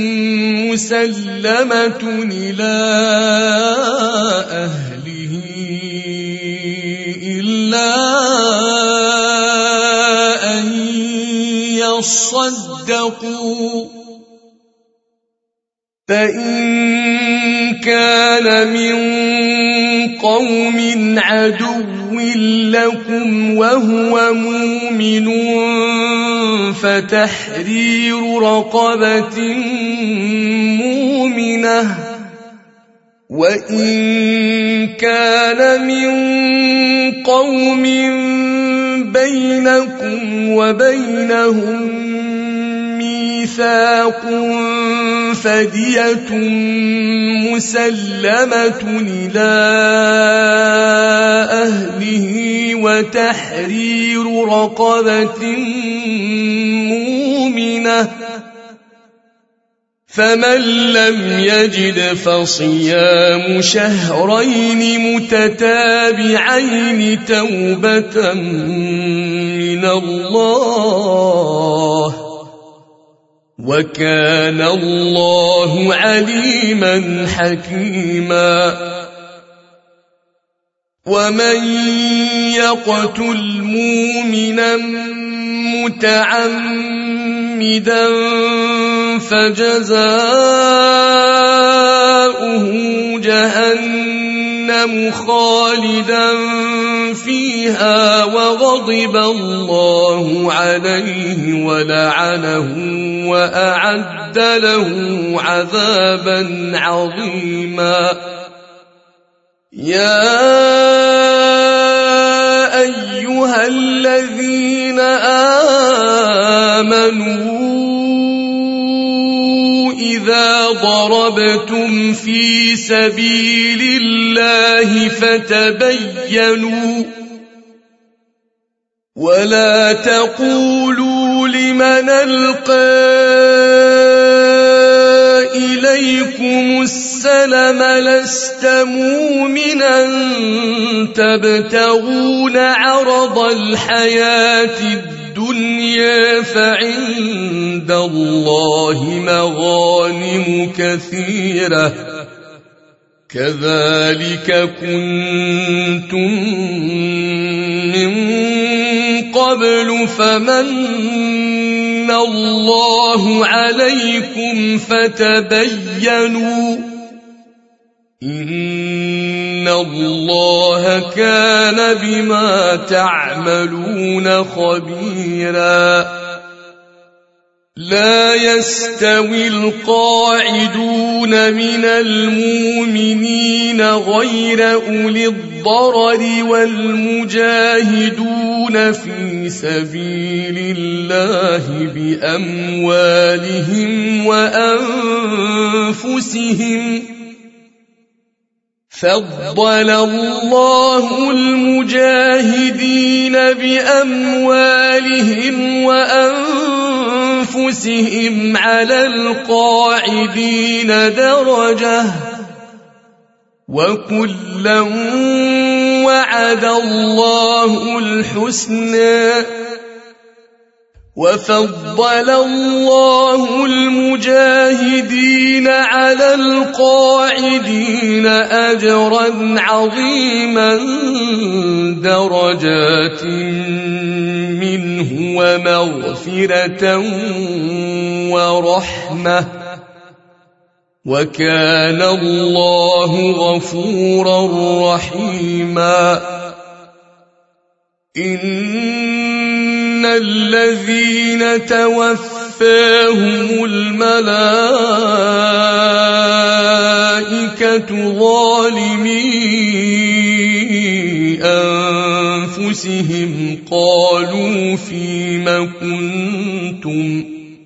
مسلمة إلى أهله إلا أن يصدقوا فإن كان من قوم عدو لكم وهو مؤمن فتحرير رقبة مؤمنة وإن كان من قوم بينكم وبينهم ميثاق فدية مسلمة إلى أهله وتحرير رقبة مؤمنة فمن لم يجد فصيام شهرين متتابعين توبة من الله وكان الله عليما حكيما ومن يقتل مؤمنا متعمدا فجزاؤه جهنم خالدا فيها وغضب الله عليه ولعنه وأعد له عذابا عظيما يا أيها الذين آمنوا إذا ضربتم في سبيل الله فتبينوا ولا تقولوا لمن ألقى إليكم السلم لست مؤمنا تبتغون عرض الحياة الدنيا الدنيا فعند الله مغانم كثيرة كذلك كنتم من قبل فمن الله عليكم فتبينوا إن الله كان بما تعملون خبيرا لا يستوي القاعدون من المؤمنين غير أولي الضرر والمجاهدون في سبيل الله بأموالهم وأنفسهم فضل الله المجاهدين بأموالهم وأنفسهم على القاعدين درجة وكلا وعد الله الحسنى وفضل الله المجاهدين على القاعدين أجرا عظيما درجات منه ومغفرة ورحمة وكان الله غفورا رحيما إن الذين توفاهم الملائكة ظالمي أنفسهم قالوا فيم كنتم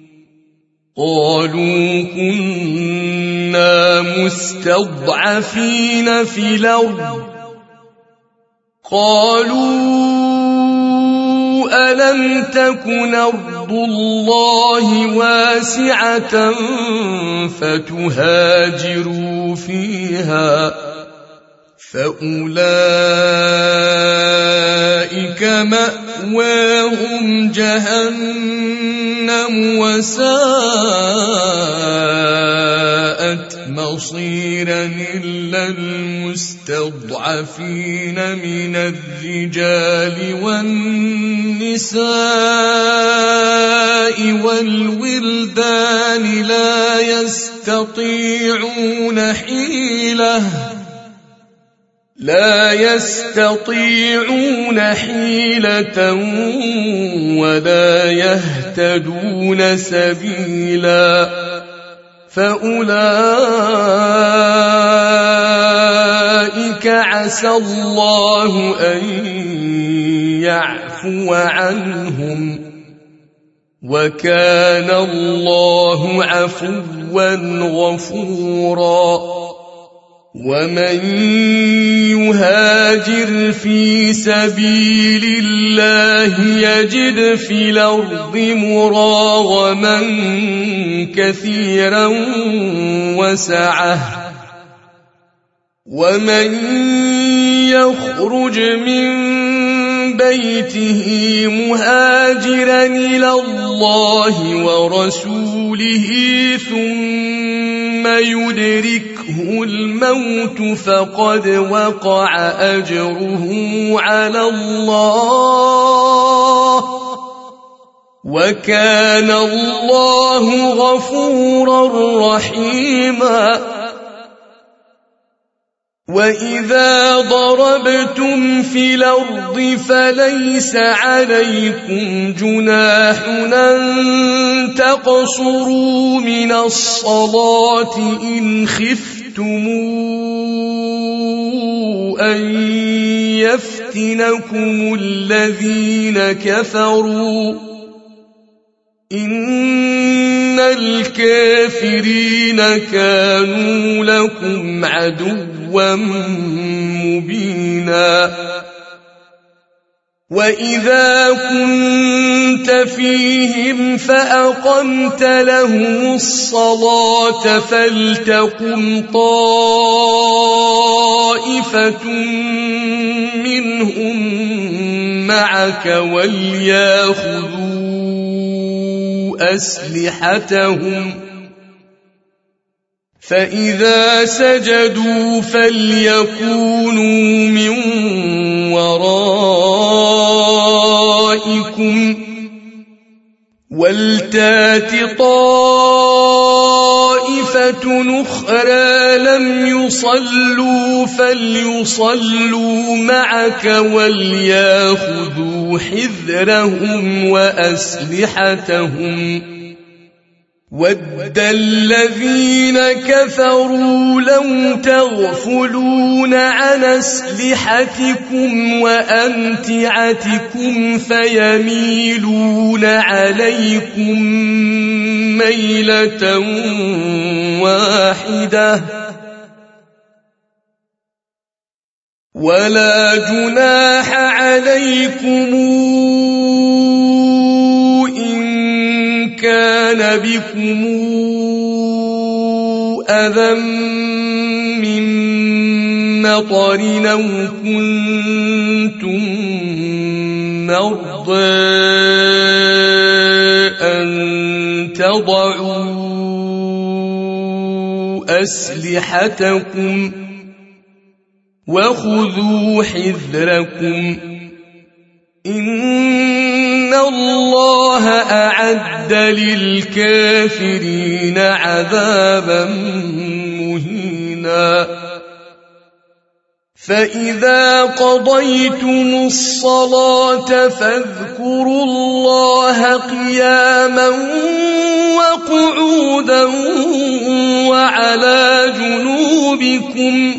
قالوا كنا مستضعفين في الأرض قالوا ألم تكن أرض الله واسعة فتهاجروا فيها فأولئك مأواهم جهنم وساءت مصيرا إلا المستضعفين من الرجال والنساء والولدان لا يستطيعون حيلة ولا يهتدون سبيلا فأولئك عسى الله أن يعفو عنهم وكان الله عفوا غفورا ومن يهاجر في سبيل الله يجد في الأرض مراغما كثيرا وسعة ومن يخرج من بيته مهاجرا إلى الله ورسوله ثم يدركه الموت فقد وقع أجره على الله وكان الله غفورا رحيما وإذا ضربتم في الأرض فليس عليكم جناح أن تقصروا من الصلاة إن خفتم أن يفتنكم الذين كفروا إن الكافرين كانوا لكم عدوا مبينا وإذا كنت فيهم فأقمت لهم الصلاة فلتقم طائفة منهم معك وليأخذوا أسلحتهم فإذا سجدوا فليكونوا من ورائكم ولتات طائفة أخرى لم يصلوا فليصلوا معك وليأخذوا حذرهم وأسلحتهم ود الذين كفروا لو تغفلون عن أسلحتكم وأمتعتكم فيميلون عليكم ميلة واحدة ولا جناح عليكم كان بكم أذى من مطر أو كنتم مرضى أن تضعوا أسلحتكم وخذوا حذركم إن الله أعد للكافرين عذابا مهينا فإذا قضيتم الصلاة فاذكروا الله قياما وقعودا وعلى جنوبكم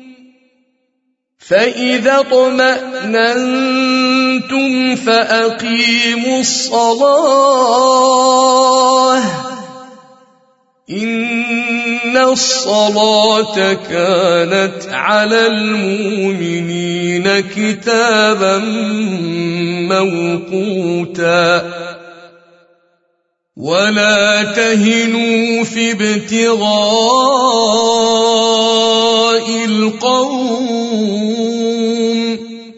فإذا اطمأننتم فأقيموا الصلاة إن الصلاة كانت على المؤمنين كتابا موقوتا ولا تهنوا في ابتغاء القوم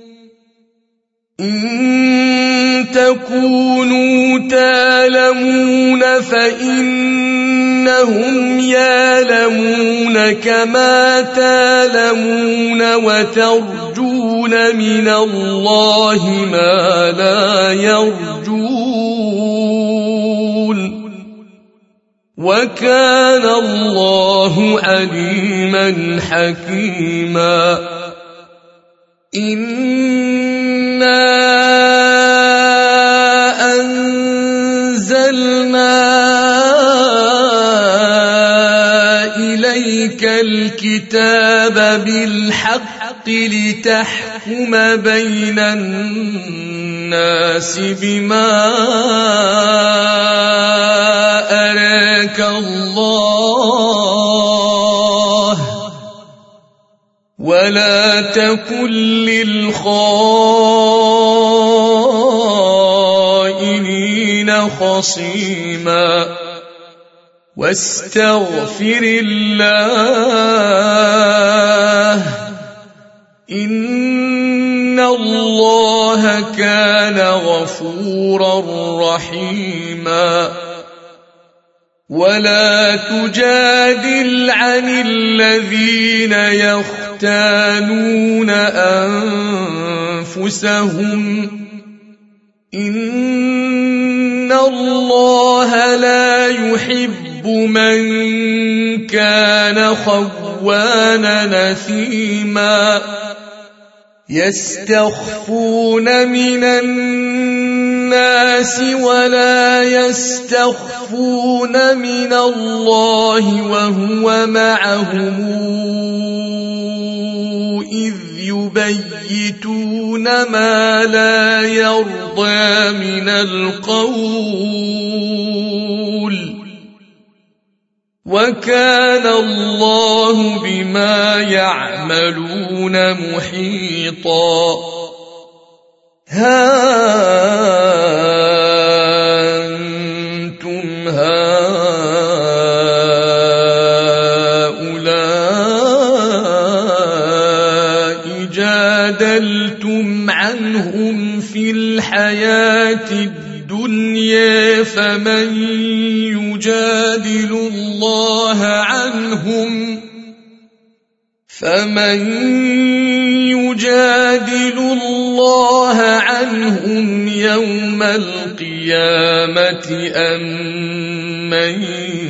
إن تكونوا تالمون فإنهم يالمون كما تالمون وترجون من الله ما لا يرجون وكان الله عليما حكيما إنا أنزلنا إليك الكتاب بالحق لتحكم بين الناس بما أراك الله ولا تكن للخائنين خصيما واستغفر الله إن الله كان غفورا رحيما ولا تجادل عن الذين يختانون أنفسهم إن الله لا يحب من كان خوانا نثيما يستخفون من الناس ولا يستخفون من الله وهو معهم إذ يبيتون ما لا يرضى من القول وكان الله بما يعملون محيطا ها أنتم هؤلاء جادلتم عنهم في الدنيا فمن يجادل الله عنهم يوم القيامة أم من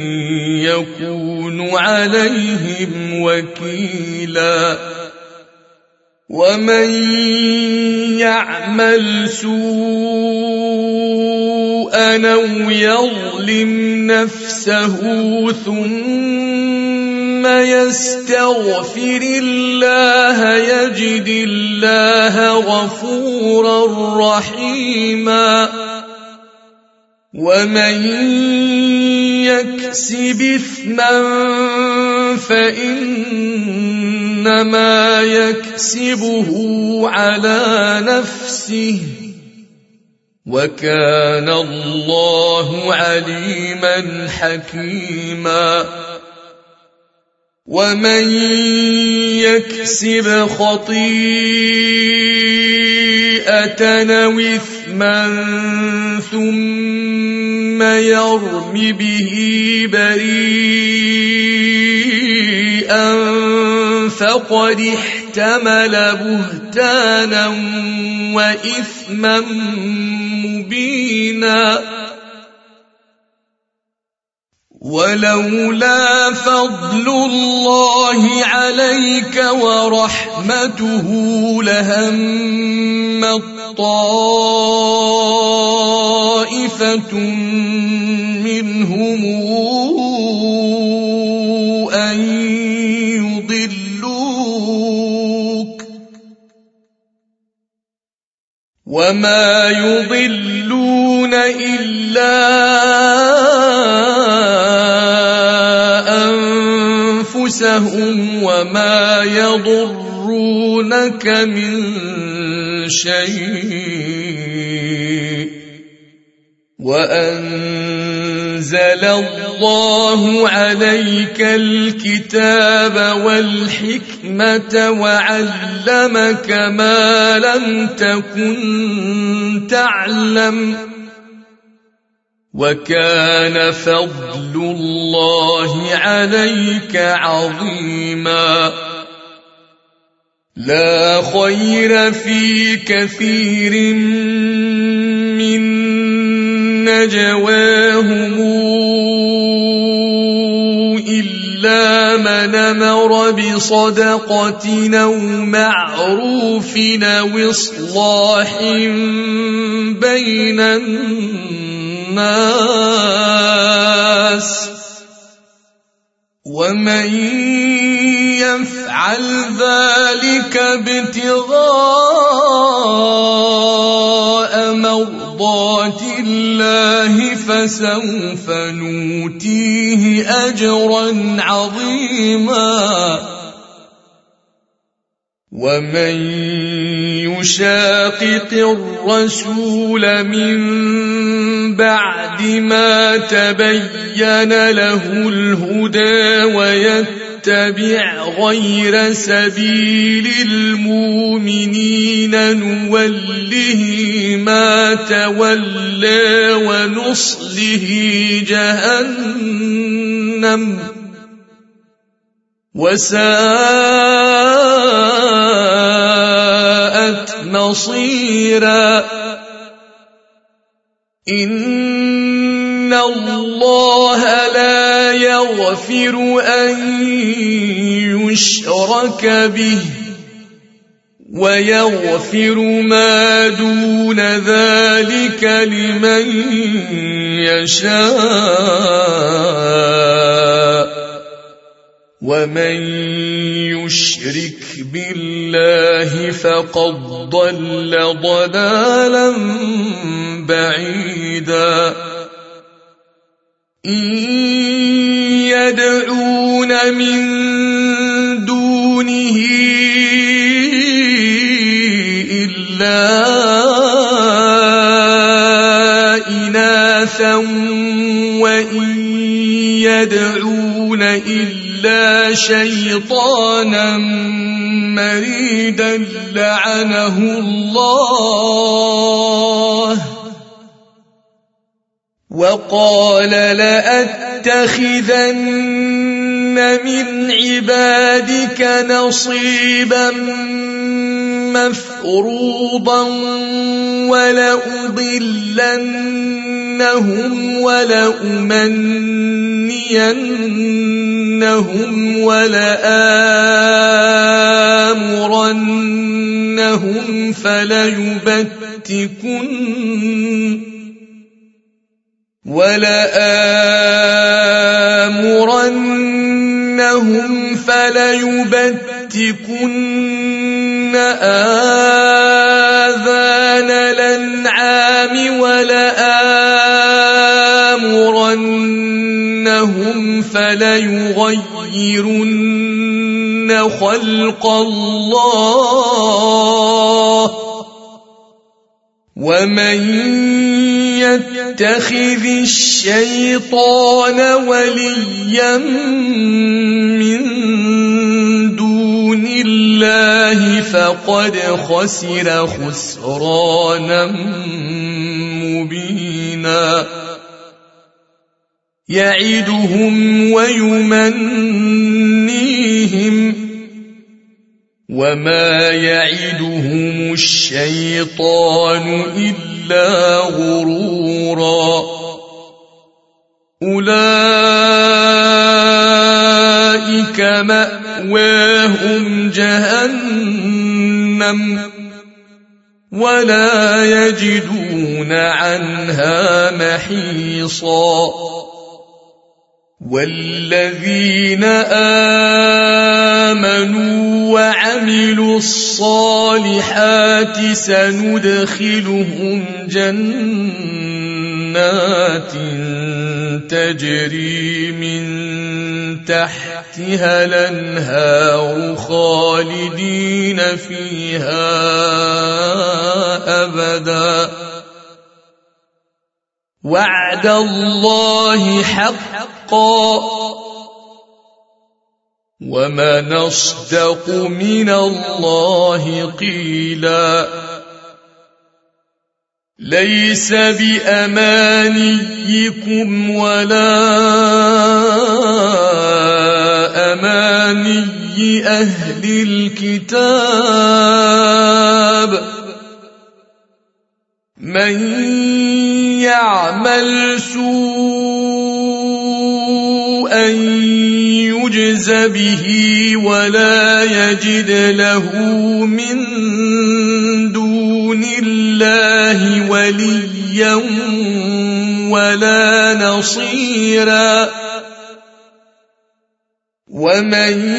يكون عليهم وكيلا ومن يعمل سوءا أو يظلم نفسه ثم يستغفر الله يجد الله غفورا رحيما ومن يكسب إثما فإنما يكسبه على نفسه وكان الله عليما حكيما ومن يكسب خطيئة أو إثما ثم يرم به بريئا فقد احتمل بهتانا وإثما مبينا ولولا فضل الله عليك ورحمته لهمت طائفة منهم أن يضلوك وما يضلون إلا أنفسهم وما يضرونك من شيء وأنزل الله عليك الكتاب والحكمة وعلمك ما لم تكن تعلم وكان فضل الله عليك عظيما لا خير في كثير من نجواهم إلا من أمر بصدقة أو معروف أو إصلاح بين الناس ومن يفعل ذلك ابتغاء مرضات الله فسوف نؤتيه أجرا عظيما ومن يشاقق الرسول من بعد ما تبين له الهدى ويتبع غير سبيل المؤمنين نوله ما تولى ونصله جهنم وساءت مصيرا إن الله لا يغفر أن يشرك به ويغفر ما دون ذلك لمن يشاء ومن يشرك بالله فقد ضل ضلالا بعيدا إن يدعون من دونه إلا إناثا وإن يدعون إلا شيطانا مريدا لعنه الله وقال لأتخذن من عبادك نصيبا مفروضا ولأضلنهم ولأمنينهم ولآمرنهم فليبتكن آذان الأنعام ولآمرنهم فليغيرن خلق الله ومن يتخذ الشيطان وليا من دون الله فقد خسر خسرانا مبينا يعدهم ويمنيهم وما يعدهم الشيطان إلا غرورا أولئك مأواهم جهنم ولا يجدون عنها محيصا والذين آمنوا وعملوا الصالحات سندخلهم جنات تجري من تحتها الأنهار خالدين فيها أبدا وعد الله حقا ومن أصدق من الله قيلا ليس بأمانيكم ولا أماني أهل الكتاب من يعمل سوءا يجز به ولا يجد له من دون الله وليا ولا نصيرا ومن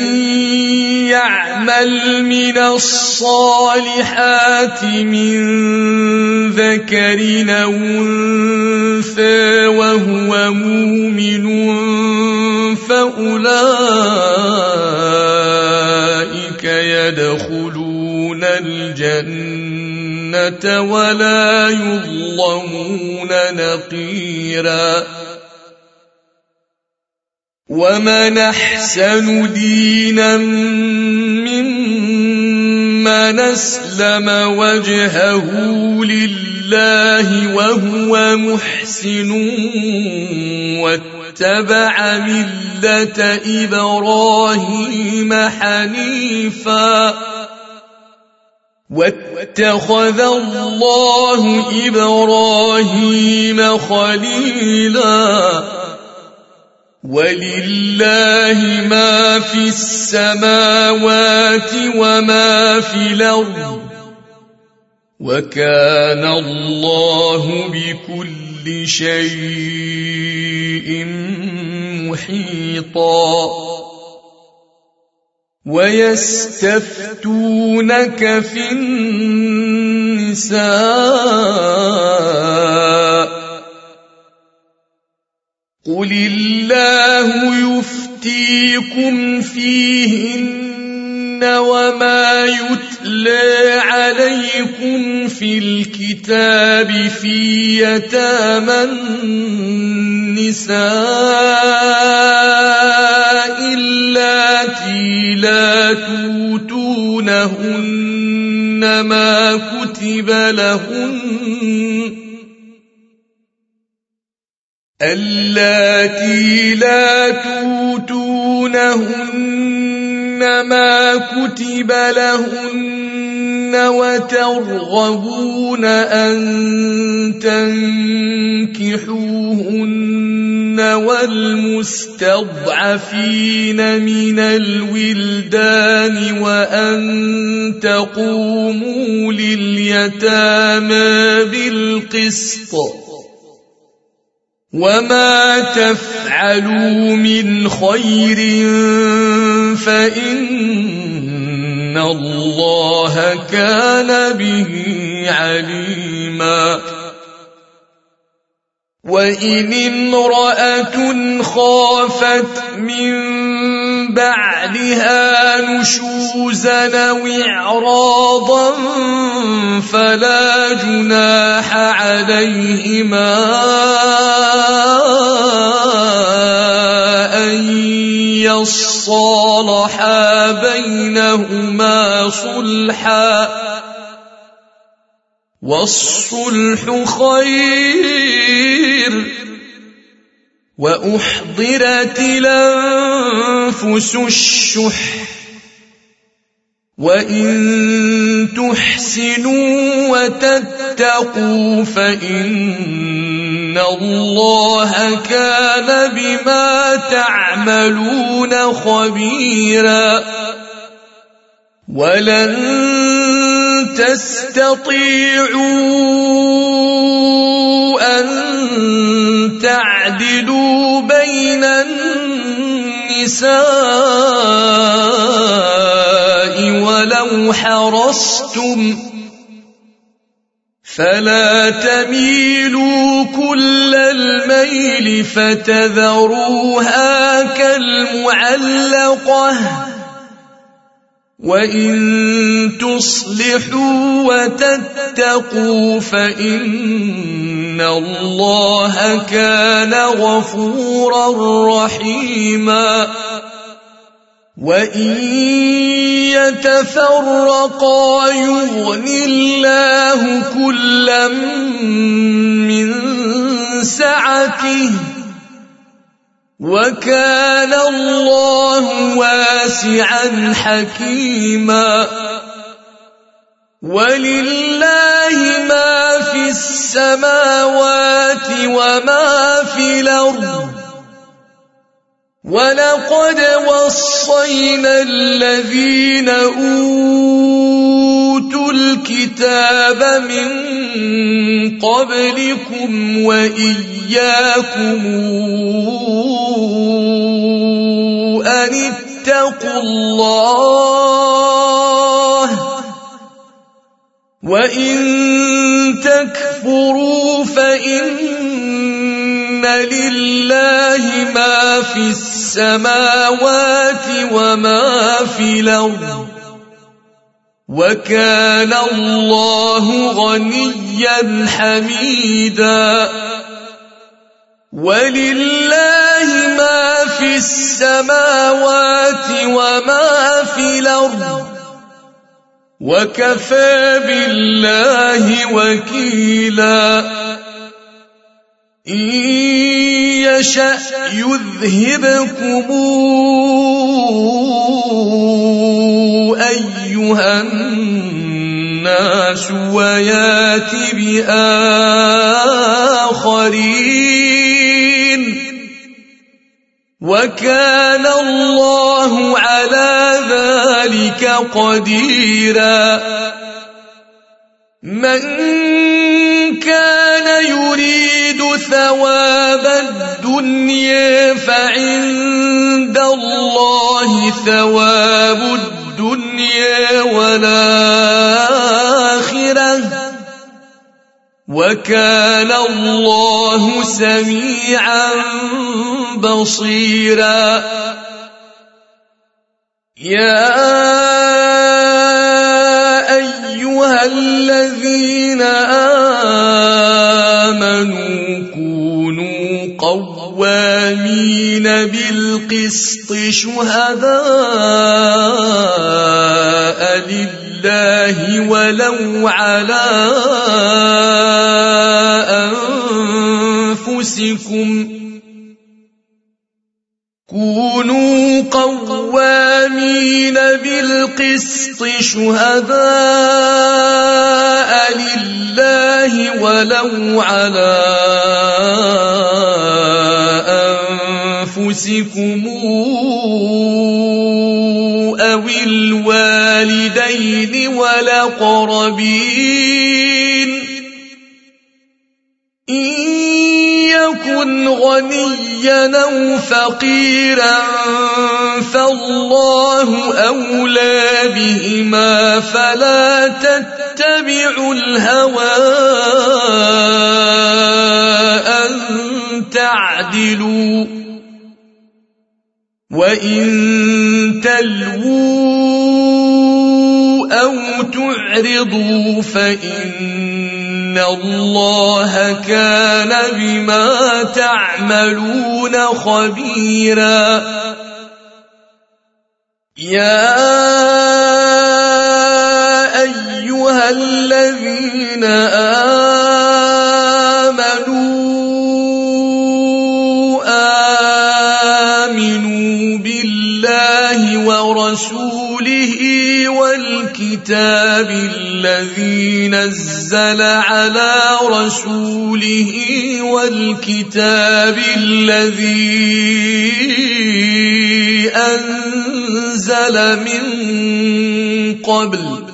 يعمل من الصالحات من ذكر أو أنثى وهو مؤمن فأولئك يدخلون الجنة ولا يظلمون نقيرا ومن أحسن دينا ممن أسلم وجهه لله وهو محسن واتبع ملة إبراهيم حنيفا واتخذ الله إبراهيم خليلا ولله ما في السماوات وما في الأرض وكان الله بكل شيء محيطا ويستفتونك في النساء قل الله يفتيكم فيهن وما يتلى عليكم في الكتاب في يتامى النساء اللاتي لا توتونهن ما كتب لهن اللاتي لا توتونهن ما كتب لهن وترغبون أن تنكحوهن والمستضعفين من الولدان وأن تقوموا لليتامى بالقسط وما تفعلوا من خير فإن الله كان به عليما وإن امرأة خافت من بعلها نشوزا أو إعراضا فلا جناح عليهما أن يصالحا بينهما صلحا والصلح خير وأحضرت الأنفس الشح وإن تحسنوا وتتقوا فإن الله كان بما تعملون خبيرا ولن تستطيعوا أن تعدلوا بين النساء ولو حرصتم فلا تميلوا كل الميل فتذروها كالمعلقة وإن تصلحوا وتتقوا فإن الله كان غفورا رحيما وإن يتفرقا يغن الله كلا من سعته وكان الله واسعا حكيما ولله ما في السماوات وما في الأرض ولقد وصينا الذين أوتوا الكتاب من قبلكم وإياكم أن اتقوا الله وإن تكفروا فإن لله ما في السماوات وما في الأرض وكان الله غنيا حميدا ولله ما في السماوات وما في الأرض وكفى بالله وكيلا إن يشأ يذهبكم أيها الناس ويات بآخرين وكان الله على ذلك قديرا من كان يريد ثواب الدنيا فعند الله ثواب الدنيا والآخرة وكان الله سميعا بصيرا يا أيها الذين آمنوا كونوا قوامين بالقسط شهداء لله ولو على أنفسكم كونوا قوامين بالقسط شهداء لله ولو على أنفسكم أو الوالدين والأقربين إن يكن غنيا أو فقيرا فالله أولى بهما فلا تتبعوا الهوى أن تعدلوا وإن تلووا أو تعرضوا فإن الله كان بما تعملون خبيرا يا أيها الذين آمنوا بالله ورسوله والكتاب الذي نزل على رسوله والكتاب الذي أنزل من قبل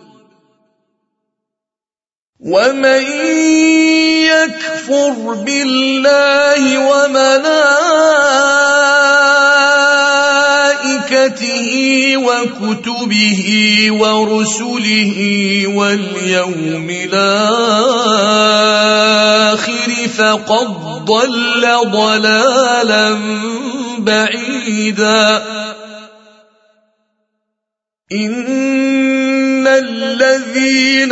ومن يكفر بالله وملائكته وكتبه ورسله واليوم الآخر فقد ضل ضلالا بعيدا إن الذين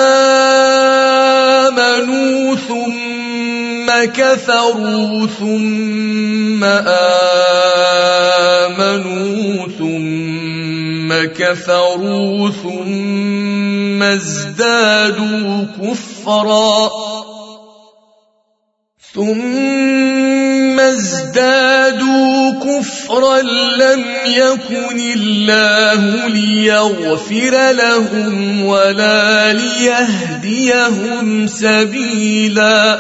آمنوا ثم كفروا ثم آمنوا ثم كفروا ثم ازدادوا كفرا لم يكن الله ليغفر لهم ولا ليهديهم سبيلا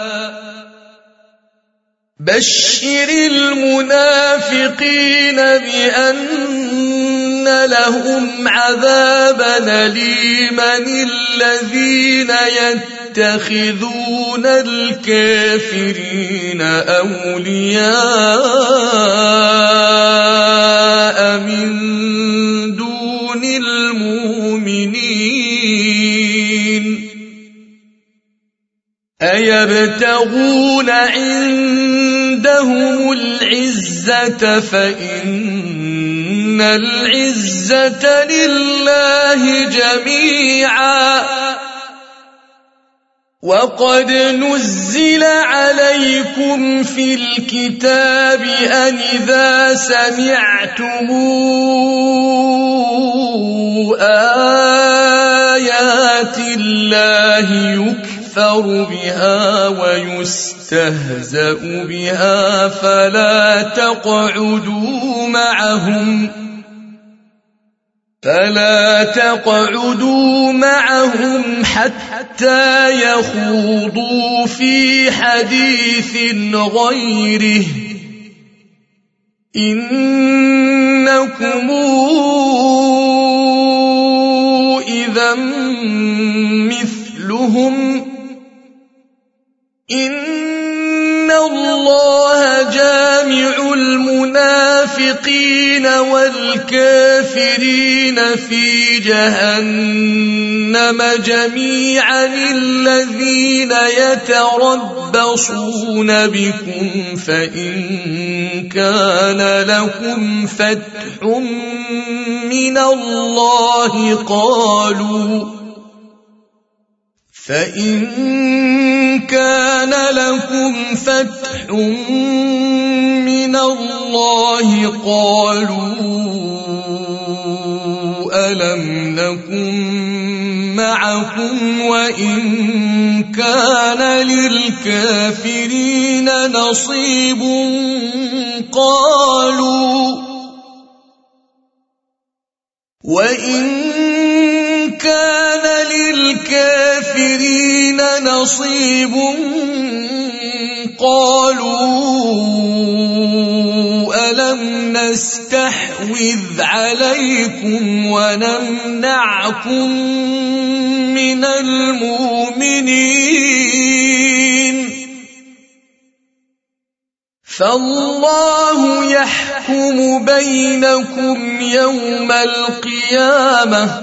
بشر المنافقين بأن لهم عذابا أليما الذين يتخذون الكافرين أولياء من دون المؤمنين أيبتغون عندهم العزة فإن العزة لله جميعا وقد نزل عليكم في الكتاب أن إذا سمعتم آيات الله يكفر بها ويستهزأ بها فلا تقعدوا معهم حتى يخوضوا في حديث غيره إنكم إذا مثلهم إن الله جامع المنافقين والكافرين في جهنم جميعا الذين يتربصون بكم فإن كان لكم فتح من الله قالوا ألم نكن معكم وإن كان للكافرين نصيب قالوا ألم نستحوذ عليكم ونمنعكم من المؤمنين فالله يحكم بينكم يوم القيامة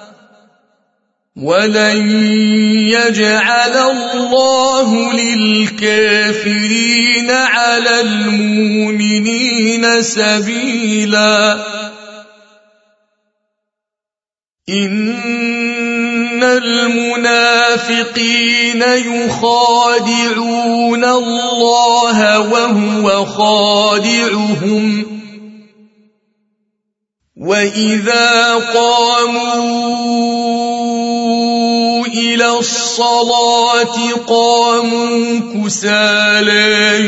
ولن يجعل الله للكافرين على المؤمنين سبيلا إن المنافقين يخادعون الله وهو خادعهم وإذا قاموا إلى الصلاة قاموا كسالى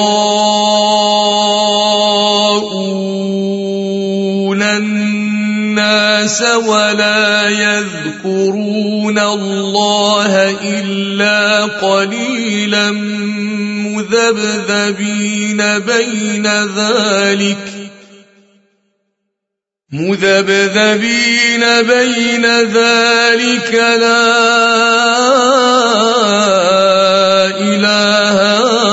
يراءون الناس ولا يذكرون الله إلا قليلا مذبذبين بين ذلك لا إله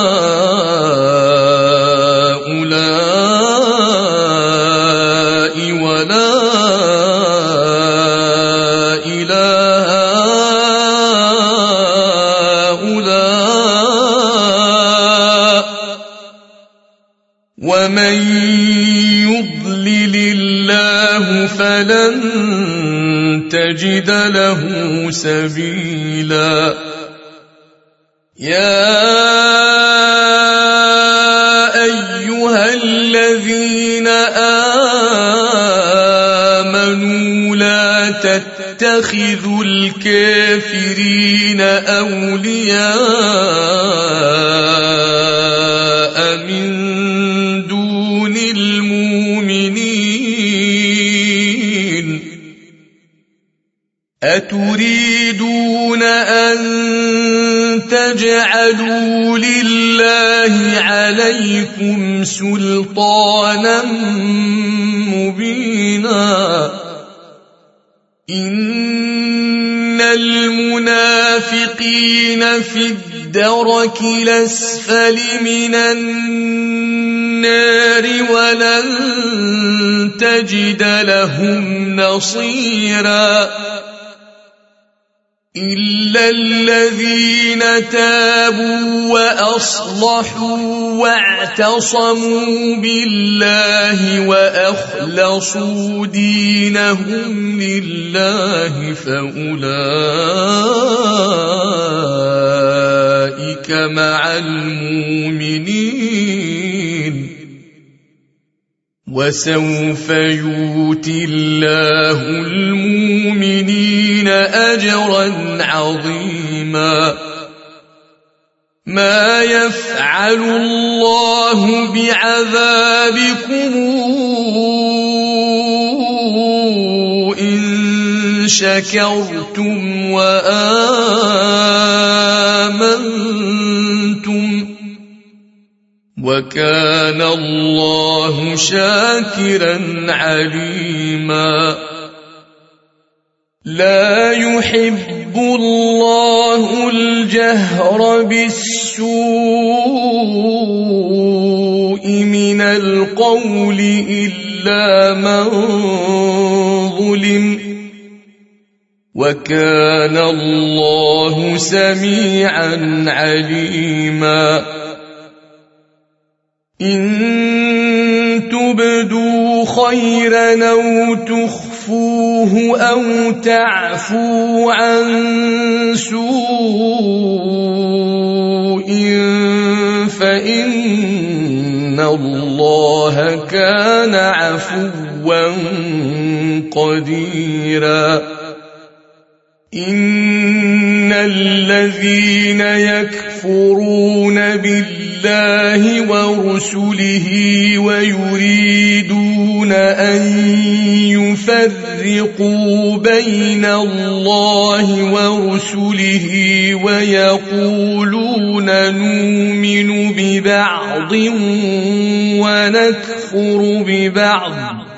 هؤلاء ولا إله هؤلاء ومن يضلل الله فلن تجد له سبيلا يا أيها الذين آمنوا لا تتخذوا الكافرين أولياء من دون المؤمنين أتريدون أن تجعلوا لله عليكم سلطانا مبينا إن المنافقين في الدرك الأسفل من النار ولن تجد لهم نصيرا إلا الذين تابوا وأصلحوا واعتصموا بالله وأخلصوا دينهم لله فأولئك مع المؤمنين وسوف يؤتي الله المؤمنين أجرا عظيما ما يفعل الله بعذابكم إن شكرتم وآمنتم وكان الله شاكرا عليما لا يحب الله الجهر بالسوء من القول إلا من ظلم وكان الله سميعا عليما إن تبدوا خيرا أو تخفوه أو تعفوا عن سوء فإن الله كان عفوا قديرا إن الذين يكفرون بالله ورسله ويريدون أن يفرقوا بين الله ورسله ويقولون نؤمن ببعض ونكفر ببعض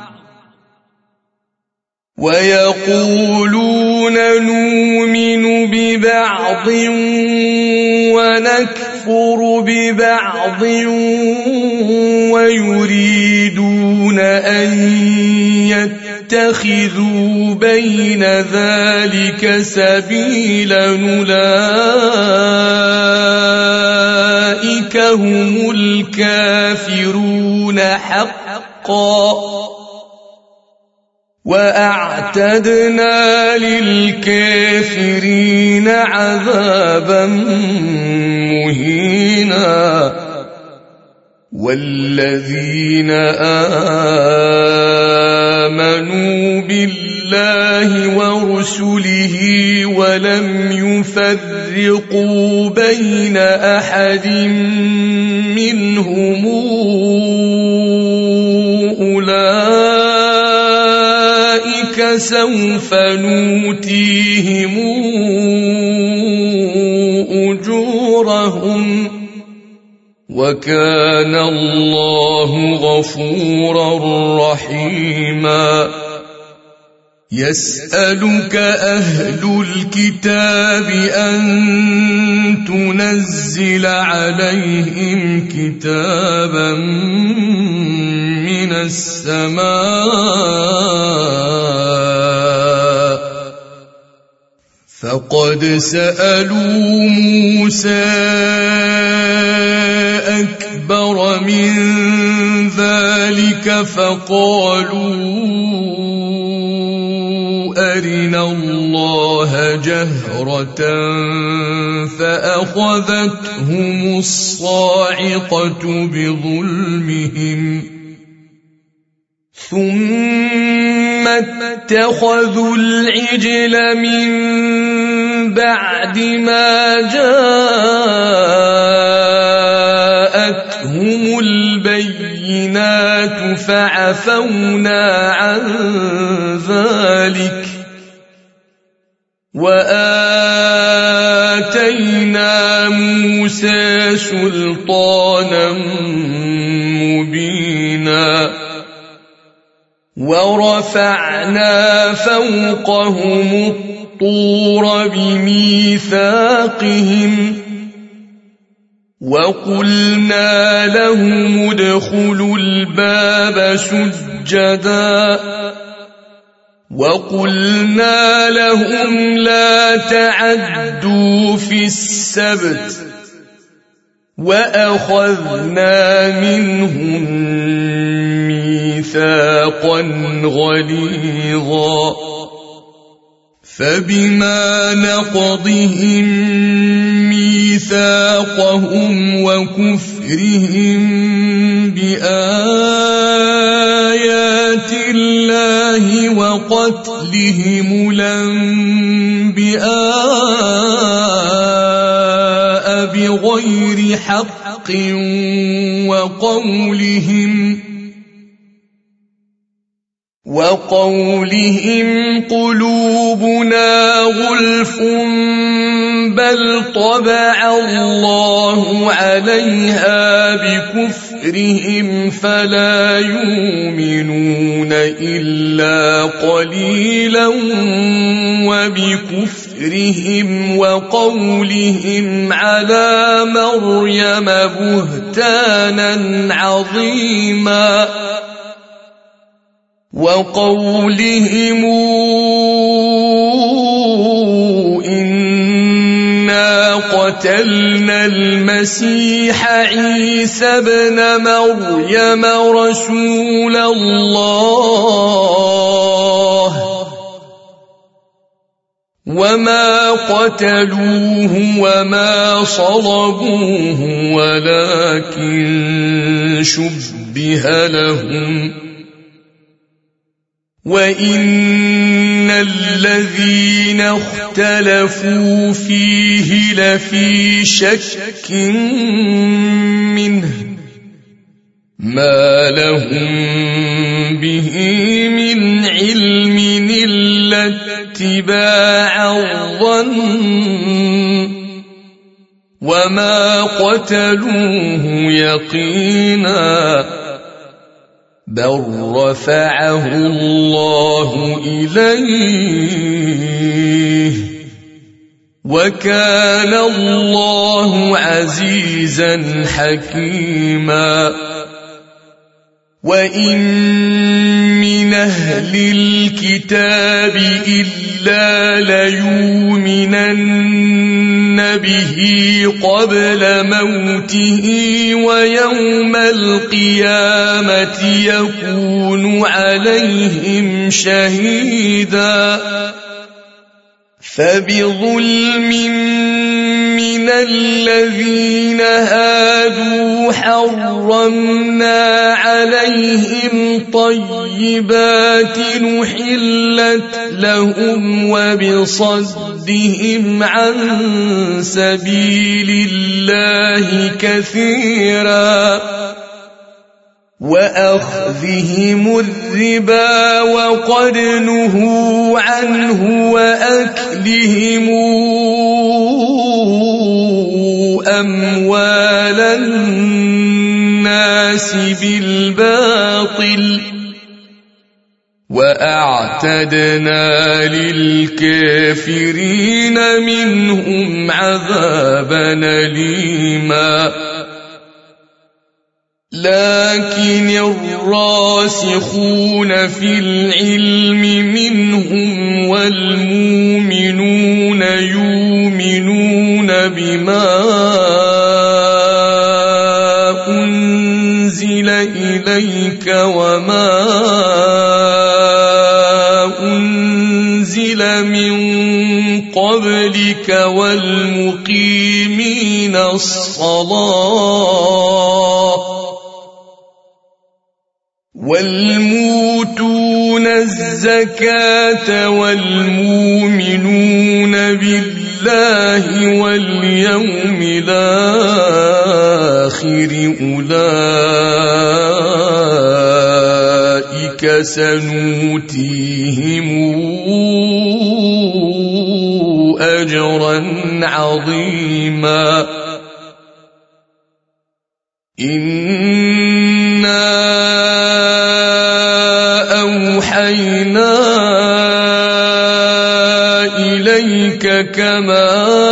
ويريدون أن يتخذوا بين ذلك سبيلا أولئك هم الكافرون حقا وأعتدنا للكافرين عذابا مهينا والذين آمنوا بالله ورسله ولم يفرقوا بين أحد منهم أولئك سوف نؤتيهم أجورهم وكان الله غفورا رحيما يسألك أهل الكتاب أن تنزل عليهم كتابا من السماء فقد سألوا موسى أكبر من ذلك فقالوا أرنا الله جهرة فأخذتهم الصاعقة بظلمهم ثم اتخذوا العجل من بعد ما جاءتهم البينات فعفونا عن ذلك وآتينا موسى سلطانا مبينا ورفعنا فوقهم الطور بميثاقهم وقلنا لهم ادخلوا الباب سجدا وقلنا لهم لا تعدوا في السبت وأخذنا منهم ميثاقا غليظا فبما نقضهم ميثاقهم وكفرهم بآيات الله وقتلهم الأنبياء بغير حق وقولهم قلوبنا غلف بل طبع الله عليها بكفرهم فلا يؤمنون إلا قليلا وبكفرهم وقولهم على مريم بهتانا عظيما وقولهم إنا قتلنا المسيح عيسى ابن مريم رسول الله وما قتلوه وما صلبوه ولكن شبه لهم وإن الذين اختلفوا فيه لفي شك منه ما لهم به من علم إلا اتباع الظن وما قتلوه يقينا بل رفعه الله إليه وكان الله عزيزا حكيما وإن من أهل الكتاب إلا ليؤمنن به قبل موته ويوم القيامة يكون عليهم شهيدا فبظلم من الذين هادوا حرمنا عليهم طيبات نحلت لهم وبصدهم عن سبيل الله كثيرا وأخذهم الربا وقد نهوا عنه وأكلهم أموال الناس بالباطل وأعتدنا للكافرين منهم عذابا أليما لكن الراسخون في العلم منهم والمؤمنون يؤمنون بما أنزل إليك وما أنزل من قبلك والمقيمين الصلاة والموتون الزكاة والمؤمنون بالله واليوم الآخر أولئك سنؤتيهم أجرا عظيما أوحينا إليك كما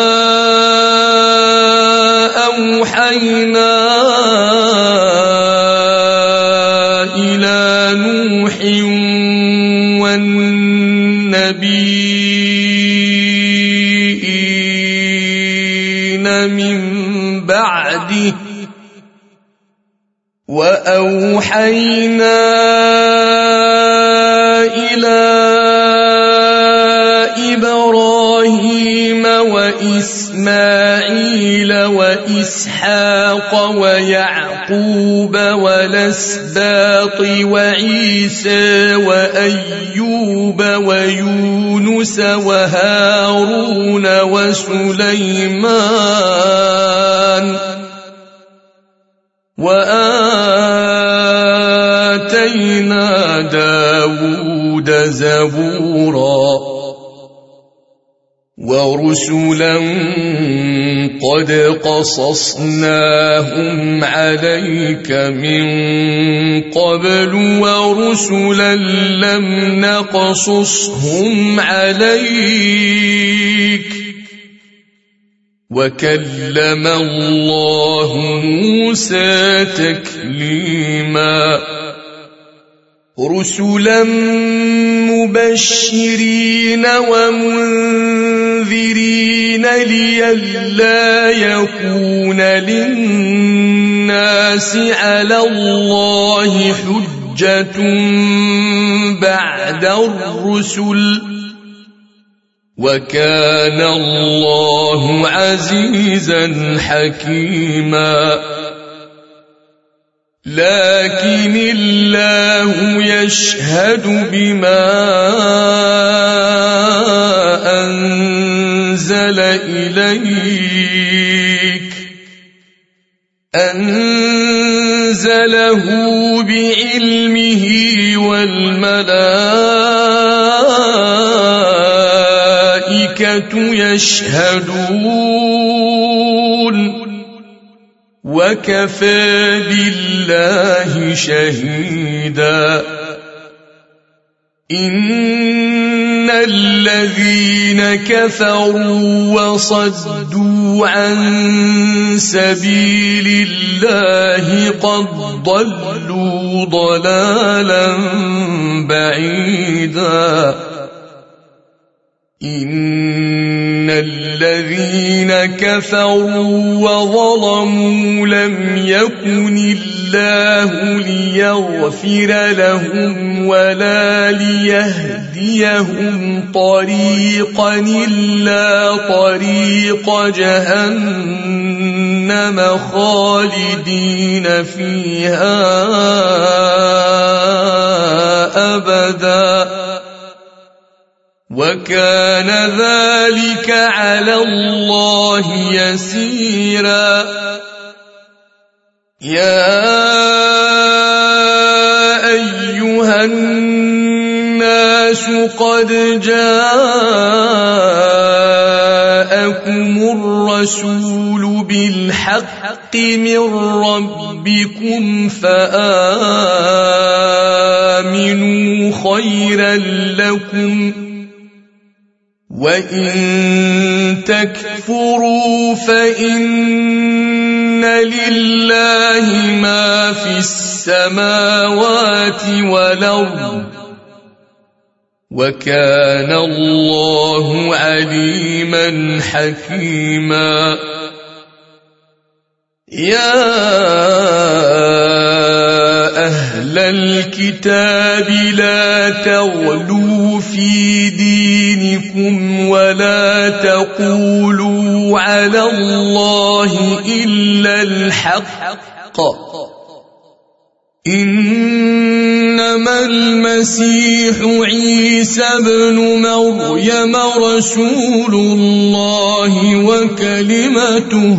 أوحينا إلى نوح والنبيين من بعده وأوحينا إلى إبراهيم وإسماعيل وإسحاق ويعقوب والأسباط وعيسى وأيوب ويونس وهارون وسليمان وآتينا داود زبورا ورسلا قد قصصناهم عليك من قبل ورسلا لم نقصصهم عليك وكلم الله موسى تكليما رسلا مبشرين ومنذرين لئلا يكون للناس على الله حجة بعد الرسل وكان الله عزيزا حكيما لكن الله الله يشهد بما أنزل إليك أنزله بعلمه والملائكة يشهدون وكفى بالله شهيدا إن الذين كفروا وصدوا عن سبيل الله قد ضلوا ضلالا بعيدا إن الذين كفروا وظلموا لم يكن الله ليغفر لهم ولا ليهديهم طريقا إلا طريق جهنم خالدين فيها أبدا وكان ذلك على الله يسيرا يا أيها الناس قد جاءكم الرسول بالحق من ربكم فآمنوا خيرا لكم وإن تكفروا فإن لله ما في السماوات والأرض وكان الله عليما حكيما يا أهل الكتاب لا تغلوا في دينكم ولا تقولوا على الله إلا الحق إنما المسيح عيسى ابن مريم رسول الله وكلمته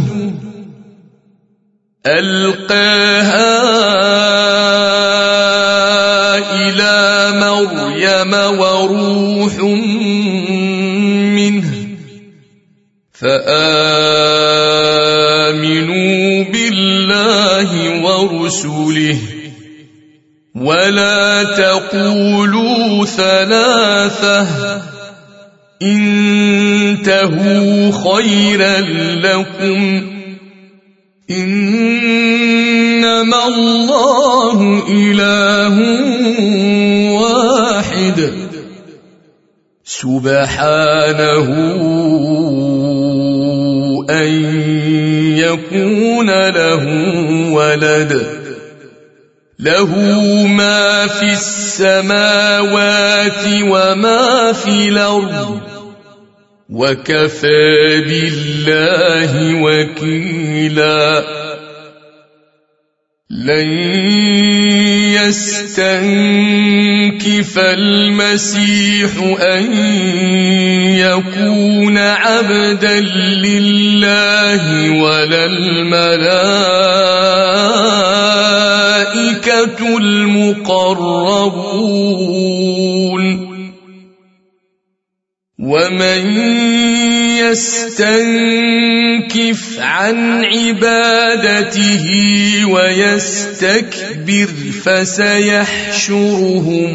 ألقاها إلى مريم وروح منه فآمنوا بالله ورسله ولا تقولوا ثلاثة انتهوا خيرا لكم إنما الله إله واحد سبحانه أن يكون له ولد له ما في السماوات وما في الأرض وكفى بالله وكيلا لن يستنكف المسيح أن يكون عبدا لله ولا الملائكة المقربون ومن يستنكف عن عبادته ويستكبر فسيحشرهم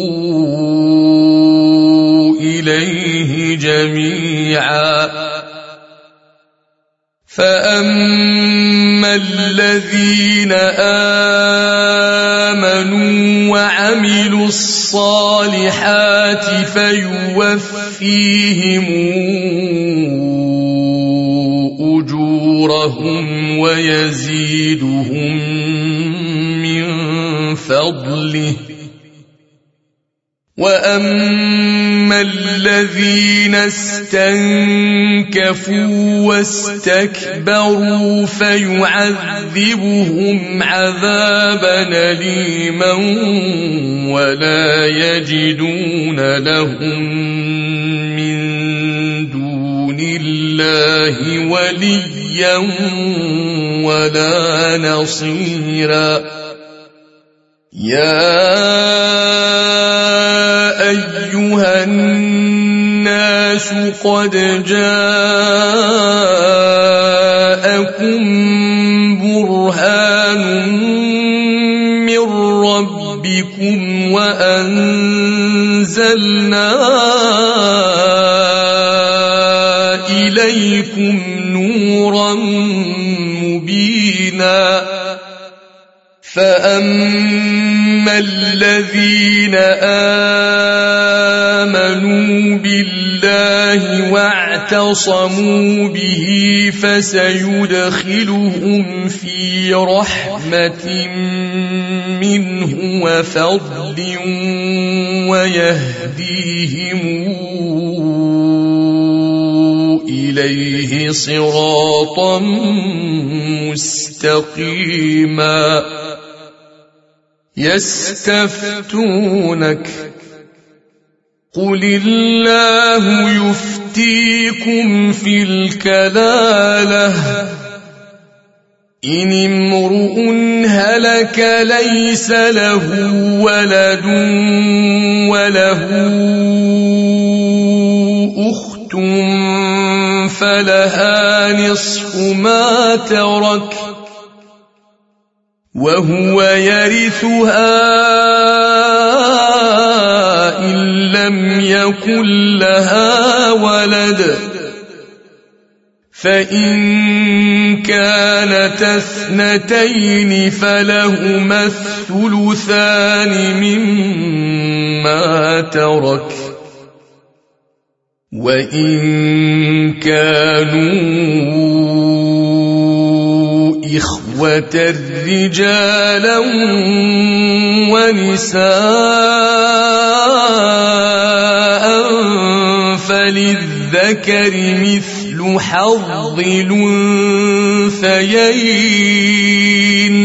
إليه جميعا فأما الذين آمنوا وعملوا الصالحات فيوفيهم أجورهم ويزيدهم من فضله وأما الذين استنكفوا واستكبروا فيعذبهم عذابا أليما ولا يجدون لهم من دون الله وليا ولا نصيرا يا أيها الناس قد جاءكم برهان من ربكم وأنزلنا إليكم نورا مبينا فأما الذين آمنوا بالله واعتصموا به فسيدخلهم في رحمة منه وفضل ويهديهم إليه صراطا مستقيما يستفتونك قل الله يفتيكم في الكلالة إن امرؤ هلك ليس له ولد وله أخت فلها نصف ما ترك وهو يرثها إن لم يكن لها ولد فإن كانتا اثنتين فلهما الثلثان مما ترك وإن كانوا إخوة رجالا ونساء فللذكر مثل حظ الأنثيين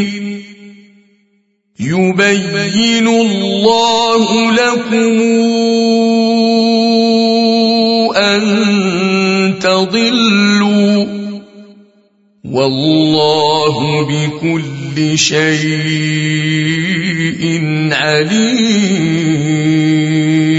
يبين الله لكم أن تضلوا والله بكل شيء عليم